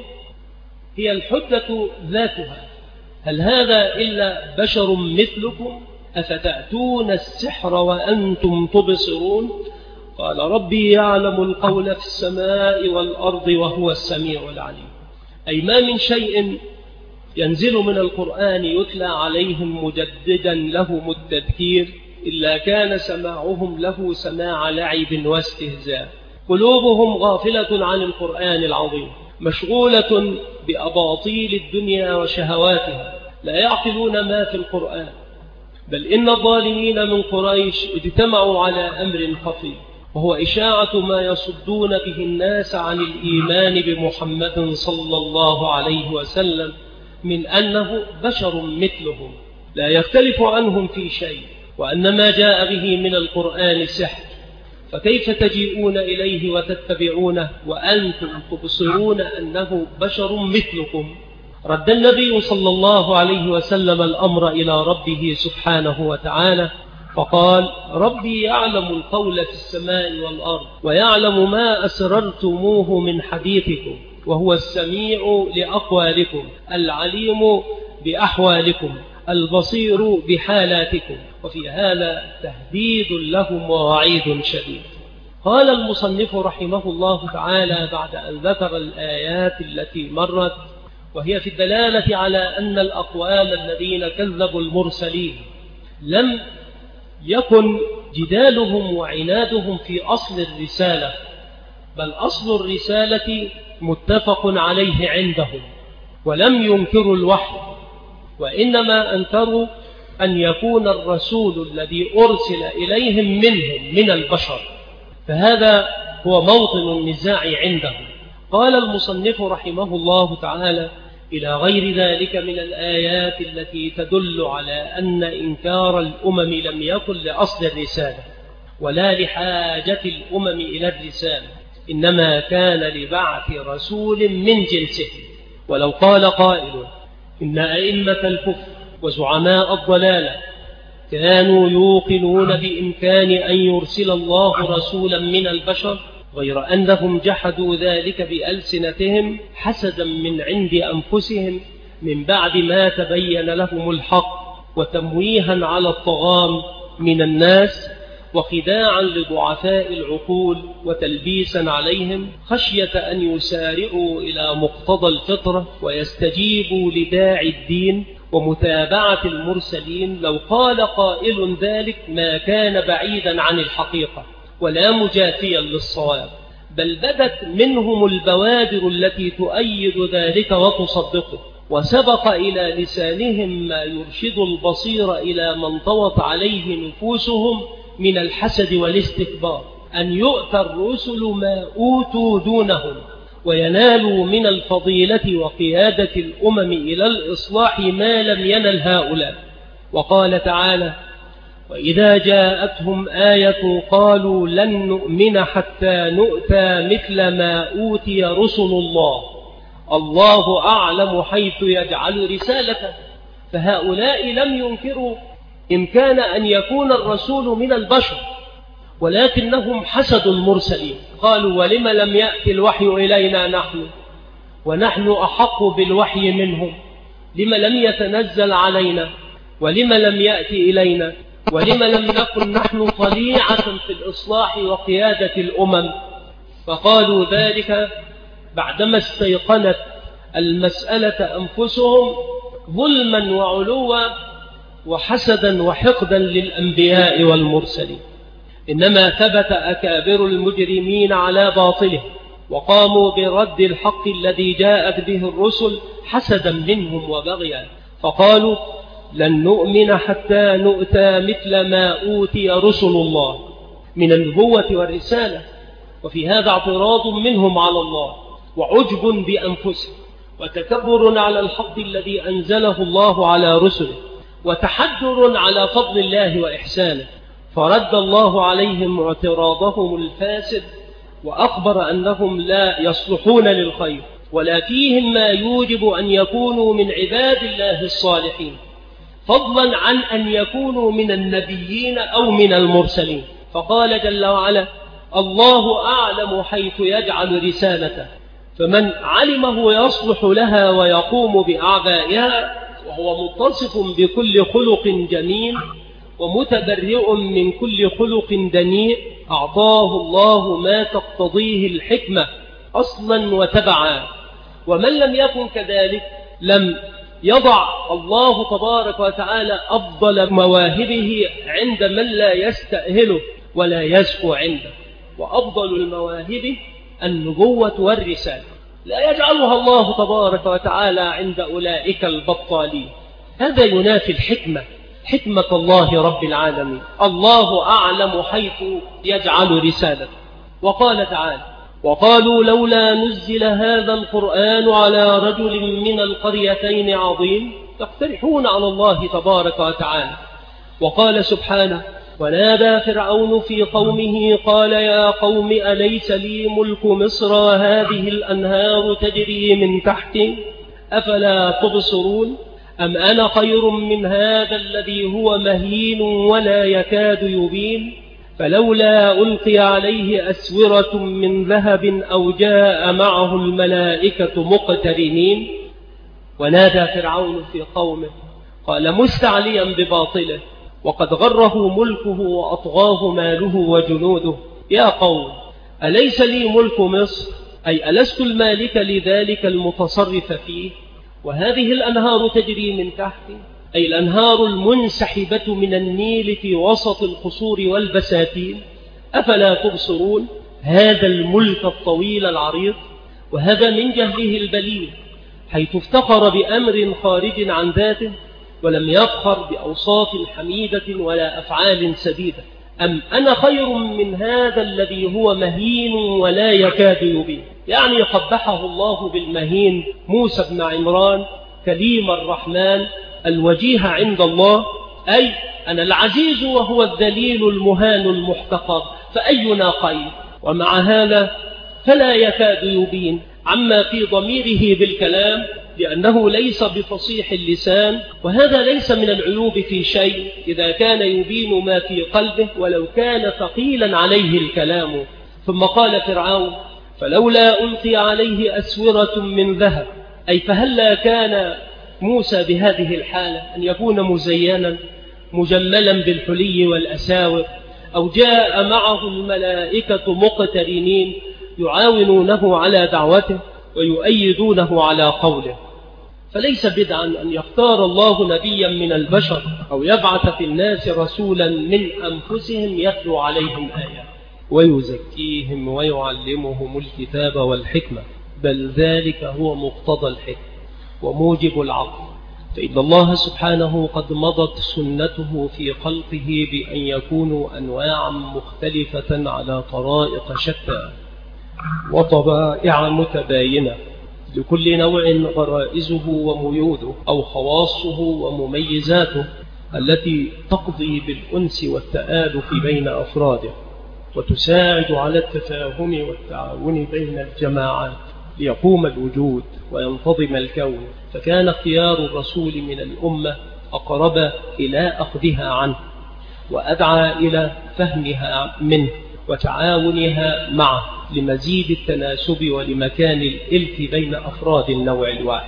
هي الحجة ذاتها، هل هذا إلا بشر مثلكم أفتأتون السحر وأنتم تبصرون. قال: ربي يعلم القول في السماء والأرض وهو السميع العليم. أي ما من شيء ينزل من القرآن يتلى عليهم مجددا لهم التذكير إلا كان سماعهم له سماع لعب واستهزاء. قلوبهم غافلة عن القرآن العظيم، مشغولة بأباطيل الدنيا وشهواتها، لا يعقلون ما في القرآن. بل إن الظالمين من قريش اجتمعوا على أمر خفي، وهو إشاعة ما يصدون به الناس عن الإيمان بمحمد صلى الله عليه وسلم من أنه بشر مثلهم لا يختلف عنهم في شيء، وأن ما جاء به من القرآن سحر، فكيف تجيئون إليه وتتبعونه وأنتم تبصرون أنه بشر مثلكم. رد النبي صلى الله عليه وسلم الأمر إلى ربه سبحانه وتعالى فقال: ربي يعلم القول في السماء والأرض ويعلم ما أسررتموه من حديثكم وهو السميع لأقوالكم العليم بأحوالكم البصير بحالاتكم. وفي هذا تهديد لهم ووعيد شديد. قال المصنف رحمه الله تعالى بعد أن ذكر الآيات التي مرت وهي في الدلالة على أن الأقوام الذين كذبوا المرسلين لم يكن جدالهم وعنادهم في أصل الرسالة، بل أصل الرسالة متفق عليه عندهم، ولم ينكروا الوحي، وإنما أنكروا أن يكون الرسول الذي أرسل إليهم منهم من البشر، فهذا هو موطن النزاع عندهم. قال المصنف رحمه الله تعالى: إلى غير ذلك من الآيات التي تدل على أن إنكار الأمم لم يكن لأصل الرسالة ولا لحاجة الأمم إلى الرسالة، إنما كان لبعث رسول من جنسه. ولو قال قائل إن أئمة الكفر وزعماء الضلالة كانوا يوقنون بإمكان أن يرسل الله رسولا من البشر، غير أنهم جحدوا ذلك بألسنتهم حسدا من عند أنفسهم من بعد ما تبين لهم الحق، وتمويها على الطغام من الناس، وخداعا لضعفاء العقول، وتلبيسا عليهم خشية أن يسارعوا إلى مقتضى الفطرة ويستجيبوا لداعي الدين ومتابعة المرسلين. لو قال قائل ذلك ما كان بعيدا عن الحقيقة ولا مجافيا للصواب، بل بدت منهم البوادر التي تؤيد ذلك وتصدقه، وسبق إلى لسانهم ما يرشد البصير إلى من طوت عليه نفوسهم من الحسد والاستكبار، أن يؤتى الرسل ما أوتوا دونهم وينالوا من الفضيلة وقيادة الأمم إلى الإصلاح ما لم ينل هؤلاء. وقال تعالى: وإذا جاءتهم آية قالوا لن نؤمن حتى نؤتى مثل ما أوتي رسل الله الله أعلم حيث يجعل رسالته. فهؤلاء لم ينكروا إمكان أن يكون الرسول من البشر، ولكنهم حسدوا المرسلين، قالوا ولم لم يأتي الوحي إلينا نحن ونحن أحق بالوحي منهم، لم لم يتنزل علينا، ولم لم يأتي إلينا، ولم لم نكن نحن طليعة في الإصلاح وقيادة الأمم. فقالوا ذلك بعدما استيقنت المسألة أنفسهم ظلما وعلوا وحسدا وحقدا للأنبياء والمرسلين. إنما ثبت أكابر المجرمين على باطله وقاموا برد الحق الذي جاءت به الرسل حسدا منهم وبغيا، فقالوا لن نؤمن حتى نؤتى مثل ما أوتي رسل الله من النبوة والرسالة. وفي هذا اعتراض منهم على الله وعجب بأنفسهم وتكبر على الحق الذي أنزله الله على رسله وتحجر على فضل الله وإحسانه، فرد الله عليهم اعتراضهم الفاسد وأخبر أنهم لا يصلحون للخير ولا فيهم ما يوجب أن يكونوا من عباد الله الصالحين، فضلا عن أن يكونوا من النبيين أو من المرسلين. فقال جل وعلا الله أعلم حيث يجعل رسالته، فمن علمه يصلح لها ويقوم بأعبائها وهو متصف بكل خلق جميل ومتبرئ من كل خلق دنيء أعطاه الله ما تقتضيه الحكمة أصلا وتبعا. ومن لم يكن كذلك لم يضع الله تبارك وتعالى أفضل مواهبه عند من لا يستأهله ولا يزكو عنده، وأفضل المواهب النبوة والرسالة لا يجعلها الله تبارك وتعالى عند أولئك البطالين. هذا ينافي الحكمة، حكمة الله رب العالمين. الله أعلم حيث يجعل رسالته. وقال تعالى وقالوا لولا نزل هذا القرآن على رجل من القريتين عظيم، يقترحون على الله تبارك وتعالى. وقال سبحانه ونادى فرعون في قومه قال يا قوم أليس لي ملك مصر وهذه الأنهار تجري من تحتي أفلا تبصرون أم أنا خير من هذا الذي هو مهين ولا يكاد يبين فلولا ألقي عليه أسورة من ذهب أو جاء معه الملائكة مقترنين. ونادى فرعون في قومه قال مستعليا بباطله وقد غره ملكه وأطغاه ماله وجنوده يا قوم أليس لي ملك مصر، أي ألست المالك لذلك المتصرف فيه، وهذه الأنهار تجري من تحتي، أي الأنهار المنسحبة من النيل في وسط القصور والبساتين، أفلا تبصرون؟ هذا الملك الطويل العريض. وهذا من جهله البليغ، حيث افتخر بأمر خارج عن ذاته ولم يفخر بأوصاف حميدة ولا أفعال سديدة. أم أنا خير من هذا الذي هو مهين ولا يكاد يبين، يعني قبحه الله بالمهين موسى بن عمران كليم الرحمن الوجيه عند الله، أي أنا العزيز وهو الذليل المهان المحتقر، فأينا خير؟ ومع هذا فلا يكاد يبين عما في ضميره بالكلام، لأنه ليس بفصيح اللسان، وهذا ليس من العيوب في شيء إذا كان يبين ما في قلبه ولو كان ثقيلا عليه الكلام. ثم قال فرعون فلولا ألقي عليه أسورة من ذهب، أي فهلا كان موسى بهذه الحالة أن يكون مزينا مجملا بالحلي والأساور، أو جاء معه الملائكة مقترنين يعاونونه على دعوته ويؤيدونه على قوله. فليس بدعا أن يختار الله نبيا من البشر أو يبعث في الناس رسولا من أنفسهم يتلو عليهم آيات ويزكيهم ويعلمهم الكتاب والحكمة، بل ذلك هو مقتضى الحكمة وموجب العقل. فإن الله سبحانه قد مضت سنته في خلقه بأن يكونوا أنواعا مختلفة على طرائق شتى وطبائع متباينة، لكل نوع غرائزه وميوده أو خواصه ومميزاته التي تقضي بالأنس والتآلف بين أفراده وتساعد على التفاهم والتعاون بين الجماعات ليقوم الوجود وينتظم الكون. فكان اختيار الرسول من الأمة أقرب إلى أخذها عنه، وأدعى إلى فهمها منه وتعاونها معه لمزيد التناسب ولمكان الإلف بين أفراد النوع الواحد.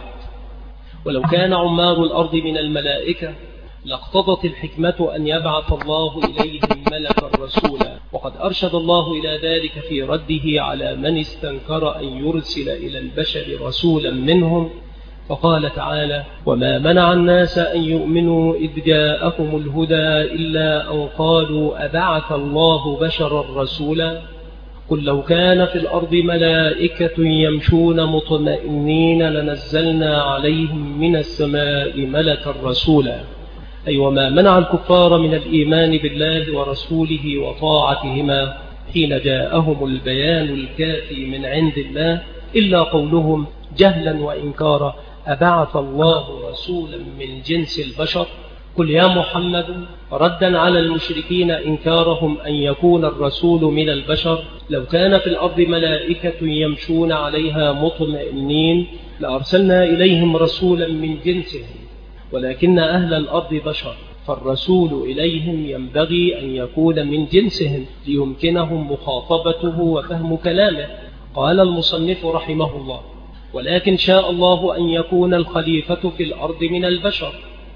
ولو كان عمار الأرض من الملائكة لاقتضت الحكمة أن يبعث الله إليهم ملكا رسولا، وقد أرشد الله إلى ذلك في رده على من استنكر أن يرسل إلى البشر رسولا منهم، فقال تعالى: وما منع الناس أن يؤمنوا إذ جاءهم الهدى إلا أن قالوا أبعث الله بشرا رسولا. قل لو كان في الأرض ملائكة يمشون مطمئنين لنزلنا عليهم من السماء ملكا رسولا. أي وما منع الكفار من الإيمان بالله ورسوله وطاعتهما حين جاءهم البيان الكافي من عند الله إلا قولهم جهلا وإنكارا: أبعث الله رسولا من جنس البشر. قل يا محمد ردا على المشركين إنكارهم أن يكون الرسول من البشر: لو كان في الأرض ملائكة يمشون عليها مطمئنين لأرسلنا إليهم رسولا من جنسهم، ولكن أهل الأرض بشر، فالرسول إليهم ينبغي أن يكون من جنسهم ليمكنهم مخاطبته وفهم كلامه. قال المصنف رحمه الله: ولكن شاء الله أن يكون الخليفة في الأرض من البشر،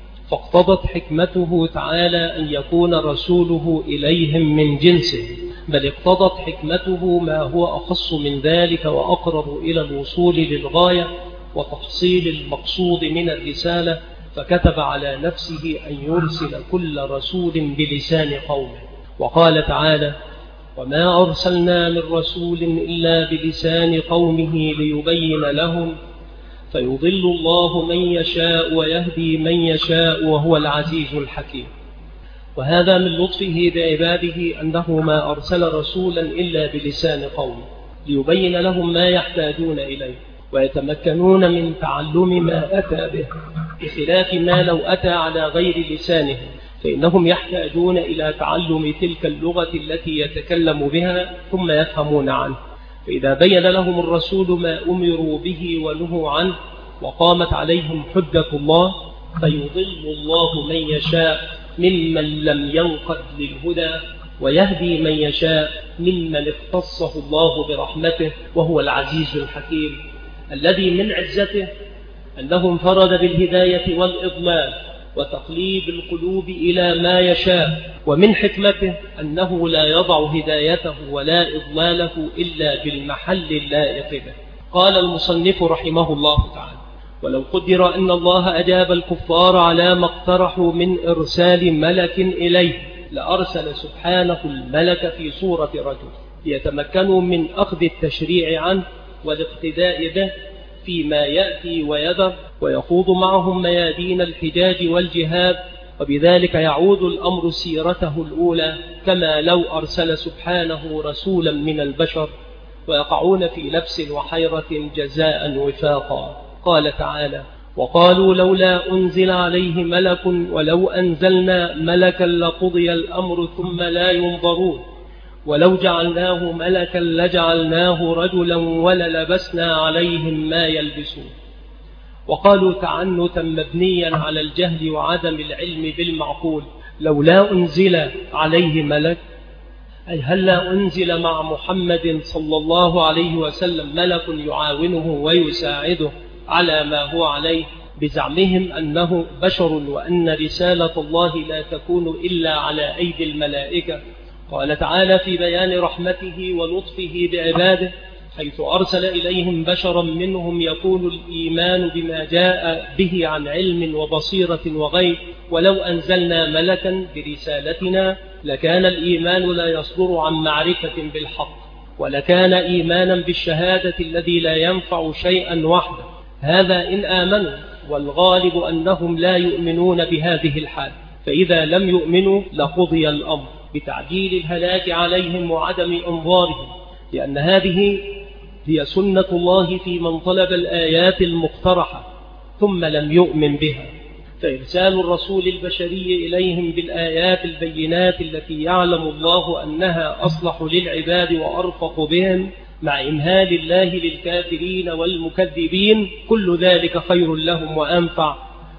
فاقتضت حكمته تعالى أن يكون رسوله إليهم من جنسه، بل اقتضت حكمته ما هو أخص من ذلك وأقرب إلى الوصول للغاية وتحصيل المقصود من الرسالة، فكتب على نفسه أن يرسل كل رسول بلسان قومه. وقال تعالى: وما أرسلنا من رسول إلا بلسان قومه ليبين لهم، فيضل الله من يشاء ويهدي من يشاء وهو العزيز الحكيم. وهذا من لطفه بعباده أنه ما أرسل رسولا إلا بلسان قومه ليبين لهم ما يحتاجون إليه ويتمكنون من تعلم ما أتى به، بخلاف ما لو أتى على غير لسانهم، فإنهم يحتاجون إلى تعلم تلك اللغة التي يتكلم بها ثم يفهمون عنه. فإذا بين لهم الرسول ما أمروا به ونهوا عنه وقامت عليهم حجة الله، فيضل الله من يشاء ممن لم ينقد للهدى ويهدي من يشاء ممن اختصه الله برحمته، وهو العزيز الحكيم الذي من عزته أنه انفرد بالهداية والإضلال وتقليب القلوب إلى ما يشاء، ومن حكمته أنه لا يضع هدايته ولا إضلاله إلا بالمحل اللائق به. قال المصنف رحمه الله تعالى: ولو قدر أن الله أجاب الكفار على ما اقترحوا من إرسال ملك إليه لأرسل سبحانه الملك في صورة رجل ليتمكنوا من أخذ التشريع عنه والاقتداء به فيما يأتي ويذر، ويخوض معهم ميادين الحجاج والجهاد، وبذلك يعود الأمر سيرته الأولى كما لو أرسل سبحانه رسولا من البشر، ويقعون في لبس وحيرة جزاء وفاقا. قال تعالى: وقالوا لولا أنزل عليه ملك ولو أنزلنا ملكا لقضي الأمر ثم لا ينظرون ولو جعلناه ملكا لجعلناه رجلا وللبسنا عليهم ما يلبسون. وقالوا تعنتا مبنيا على الجهل وعدم العلم بالمعقول: لولا أنزل عليه ملك، أي هلا أنزل مع محمد صلى الله عليه وسلم ملك يعاونه ويساعده على ما هو عليه، بزعمهم أنه بشر وأن رسالة الله لا تكون إلا على أيدي الملائكة. قال تعالى في بيان رحمته ولطفه بعباده حيث أرسل إليهم بشرا منهم يكون الإيمان بما جاء به عن علم وبصيرة وغيب: ولو أنزلنا ملكا برسالتنا لكان الإيمان لا يصدر عن معرفة بالحق، ولكان إيمانا بالشهادة الذي لا ينفع شيئا وحده. هذا إن آمنوا، والغالب أنهم لا يؤمنون بهذه الحال، فإذا لم يؤمنوا لقضي الأمر بتعجيل الهلاك عليهم وعدم إنظارهم، لأن هذه هي سنة الله في من طلب الآيات المقترحة ثم لم يؤمن بها. فإرسال الرسول البشري إليهم بالآيات البينات التي يعلم الله أنها أصلح للعباد وأرفق بهم مع إمهال الله للكافرين والمكذبين، كل ذلك خير لهم وأنفع،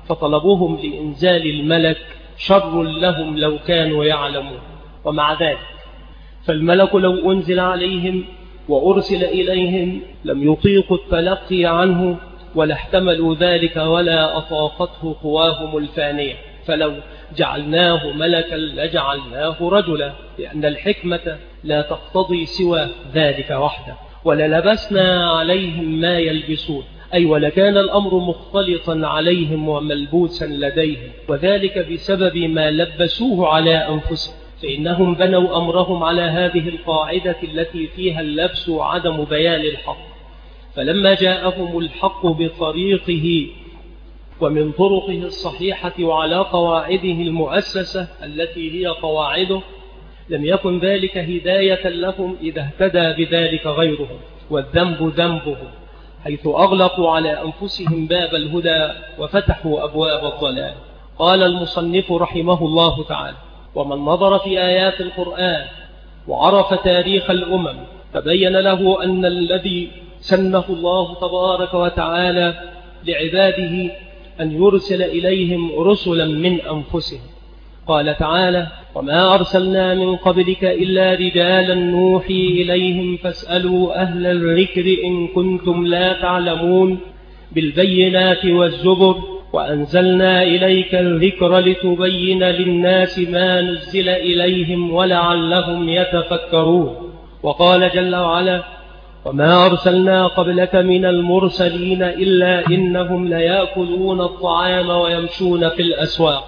فطلبهم لإنزال الملك شر لهم لو كانوا يعلمون. ومع ذلك فالملك لو أنزل عليهم وأرسل إليهم لم يطيقوا التلقي عنه ولا احتملوا ذلك ولا أطاقته قواهم الفانية، فلو جعلناه ملكا لجعلناه رجلا، لأن الحكمة لا تقتضي سوى ذلك وحده، وللبسنا عليهم ما يلبسون، أي ولكان الأمر مختلطا عليهم وملبوسا لديهم، وذلك بسبب ما لبسوه على أنفسهم، فإنهم بنوا أمرهم على هذه القاعدة التي فيها اللبس وعدم بيان الحق. فلما جاءهم الحق بطريقه ومن طرقه الصحيحة وعلى قواعده المؤسسة التي هي قواعده، لم يكن ذلك هداية لهم إذا اهتدى بذلك غيرهم، والذنب ذنبهم، حيث أغلقوا على أنفسهم باب الهدى وفتحوا أبواب الضلال. قال المصنف رحمه الله تعالى: ومن نظر في آيات القرآن وعرف تاريخ الأمم تبين له أن الذي سنه الله تبارك وتعالى لعباده أن يرسل إليهم رسلا من أنفسهم. قال تعالى: وما أرسلنا من قبلك إلا رجالا نوحي إليهم فاسألوا أهل الذكر إن كنتم لا تعلمون بالبينات والزبر وأنزلنا إليك الذكر لتبين للناس ما نزل إليهم ولعلهم يتفكرون. وقال جل وعلا: وما أرسلنا قبلك من المرسلين إلا إنهم ليأكلون الطعام ويمشون في الأسواق.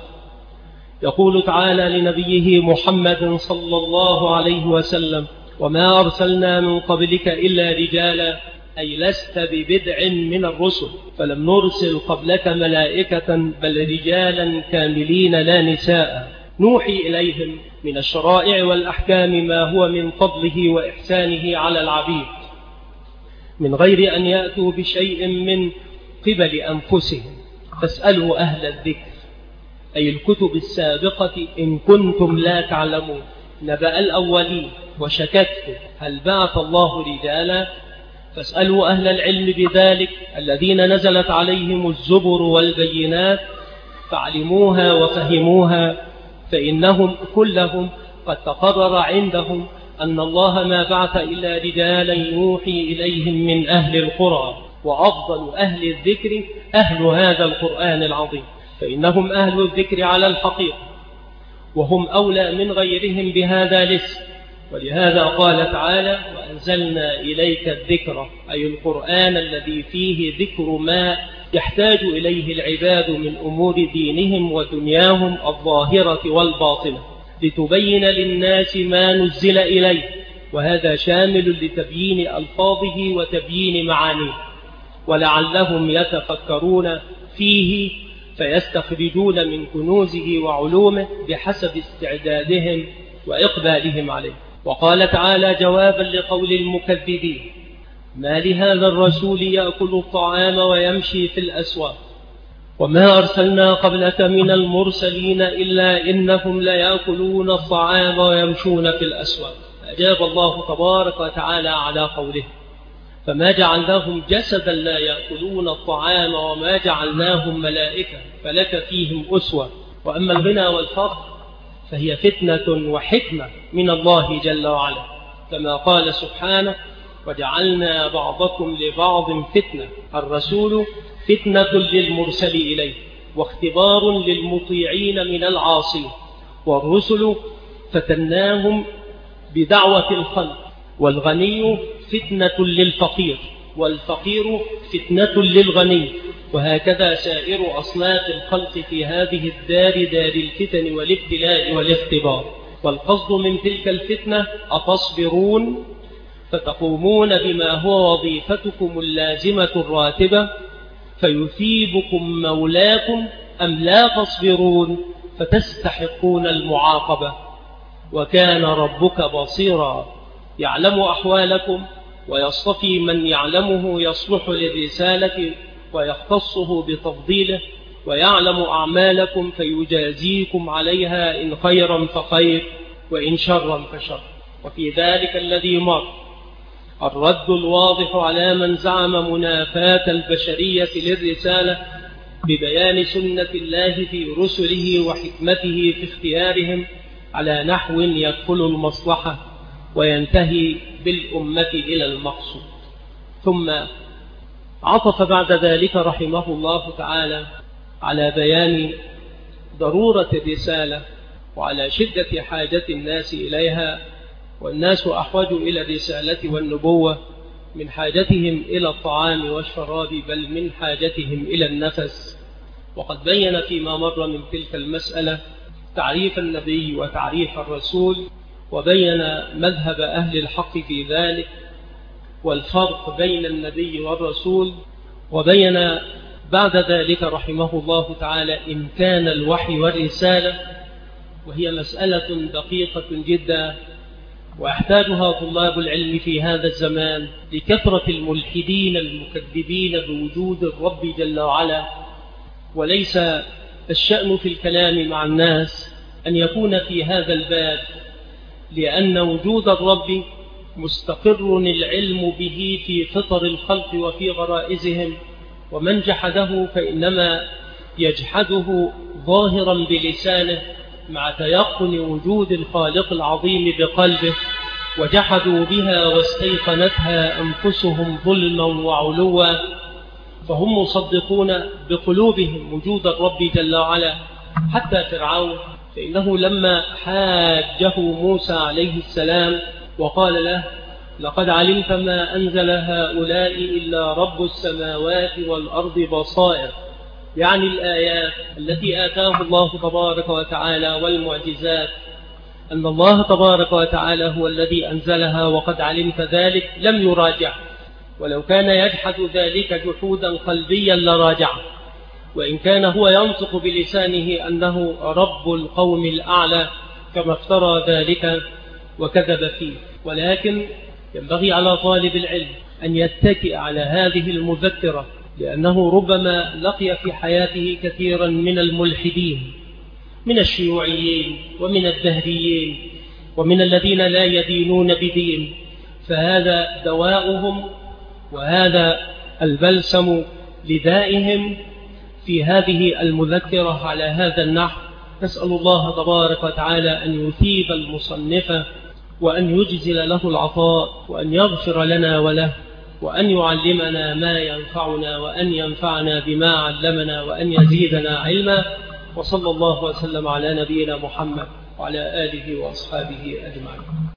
يقول تعالى لنبيه محمد صلى الله عليه وسلم: وما أرسلنا من قبلك إلا رجالا، أي لست ببدع من الرسل، فلم نرسل قبلك ملائكة بل رجالا كاملين لا نساء، نوحي إليهم من الشرائع والأحكام ما هو من فضله وإحسانه على العبيد، من غير أن يأتوا بشيء من قبل أنفسهم. فاسألوا أهل الذكر، أي الكتب السابقة إن كنتم لا تعلمون، نبأ الأولين وشككتم هل بعث الله رجالا، فاسألوا أهل العلم بذلك الذين نزلت عليهم الزبر والبينات فعلموها وفهموها، فإنهم كلهم قد تقرر عندهم أن الله ما بعث إلا رجالا يوحي إليهم من أهل القرى، وأفضل أهل الذكر أهل هذا القرآن العظيم، فإنهم أهل الذكر على الحقيقة، وهم أولى من غيرهم بهذا الاسم. ولهذا قال تعالى: وأنزلنا إليك الذكر، أي القرآن الذي فيه ذكر ما يحتاج إليه العباد من أمور دينهم ودنياهم الظاهرة والباطنة، لتبين للناس ما نزل إليه، وهذا شامل لتبيين ألفاظه وتبيين معانيه، ولعلهم يتفكرون فيه فيستخرجون من كنوزه وعلومه بحسب استعدادهم وإقبالهم عليه. وقال تعالى جوابا لقول المكذبين: ما لهذا الرسول يأكل الطعام ويمشي في الأسواق وما أرسلنا قبلك من المرسلين إلا إنهم ليأكلون الطعام ويمشون في الأسواق. أجاب الله تبارك وتعالى على قوله: فما جعلناهم جسدا لا يأكلون الطعام وما جعلناهم ملائكة فلك فيهم أسوة. وأما الغنى والفقر فهي فتنة وحكمة من الله جل وعلا، كما قال سبحانه: وجعلنا بعضكم لبعض فتنة. الرسول فتنة للمرسل إليه واختبار للمطيعين من العاصين، والرسل فتناهم بدعوة الخلق، والغني فتنة للفقير، والفقير فتنة للغني، وهكذا سائر أصناف الخلق في هذه الدار، دار الفتن والابتلاء والاختبار. والقصد من تلك الفتنة: أتصبرون فتقومون بما هو وظيفتكم اللازمة الراتبة فيثيبكم مولاكم، أم لا تصبرون فتستحقون المعاقبة، وكان ربك بصيرا يعلم أحوالكم ويصطفي من يعلمه يصلح للرسالة ويختصه بتفضيله، ويعلم أعمالكم فيجازيكم عليها إن خيرا فخير وإن شرا فشر. وفي ذلك الذي مر الرد الواضح على من زعم منافاة البشرية للرسالة ببيان سنة الله في رسله وحكمته في اختيارهم على نحو يكفل المصلحة وينتهي بالأمة إلى المقصود. ثم عطف بعد ذلك رحمه الله تعالى على بيان ضرورة الرسالة وعلى شدة حاجة الناس إليها، والناس أحوج إلى الرسالة والنبوة من حاجتهم إلى الطعام والشراب، بل من حاجتهم إلى النفس. وقد بين فيما مر من تلك المسألة تعريف النبي وتعريف الرسول، وبين مذهب أهل الحق في ذلك والفرق بين النبي والرسول، وبين بعد ذلك رحمه الله تعالى إمكان الوحي والرسالة، وهي مسألة دقيقة جدا ويحتاجها طلاب العلم في هذا الزمان لكثرة الملحدين المكذبين بوجود الرب جل وعلا. وليس الشأن في الكلام مع الناس أن يكون في هذا الباب، لأن وجود الرب مستقر العلم به في فطر الخلق وفي غرائزهم، ومن جحده فإنما يجحده ظاهرا بلسانه مع تيقن وجود الخالق العظيم بقلبه، وجحدوا بها واستيقنتها أنفسهم ظلما وعلوا، فهم مصدقون بقلوبهم وجود الرب جل وعلا. حتى فرعون فإنه لما حاجه موسى عليه السلام وقال له لقد علمت ما أنزل هؤلاء إلا رب السماوات والأرض بصائر، يعني الآيات التي آتاه الله تبارك وتعالى والمعجزات، أن الله تبارك وتعالى هو الذي أنزلها وقد علمت ذلك، لم يراجع. ولو كان يجحد ذلك جحودا قلبيا لراجع، وإن كان هو ينطق بلسانه أنه رب القوم الأعلى كما افترى ذلك وكذب فيه. ولكن ينبغي على طالب العلم أن يتكئ على هذه المذكرة، لأنه ربما لقي في حياته كثيرا من الملحدين، من الشيوعيين ومن الدهريين ومن الذين لا يدينون بدين، فهذا دواؤهم وهذا البلسم لدائهم في هذه المذكرة على هذا النحو. نسأل الله تبارك وتعالى أن يثيب المصنف وأن يجزل له العطاء، وأن يغفر لنا وله، وأن يعلمنا ما ينفعنا، وأن ينفعنا بما علمنا، وأن يزيدنا علما. وصلى الله وسلم على نبينا محمد وعلى آله وأصحابه أجمعين.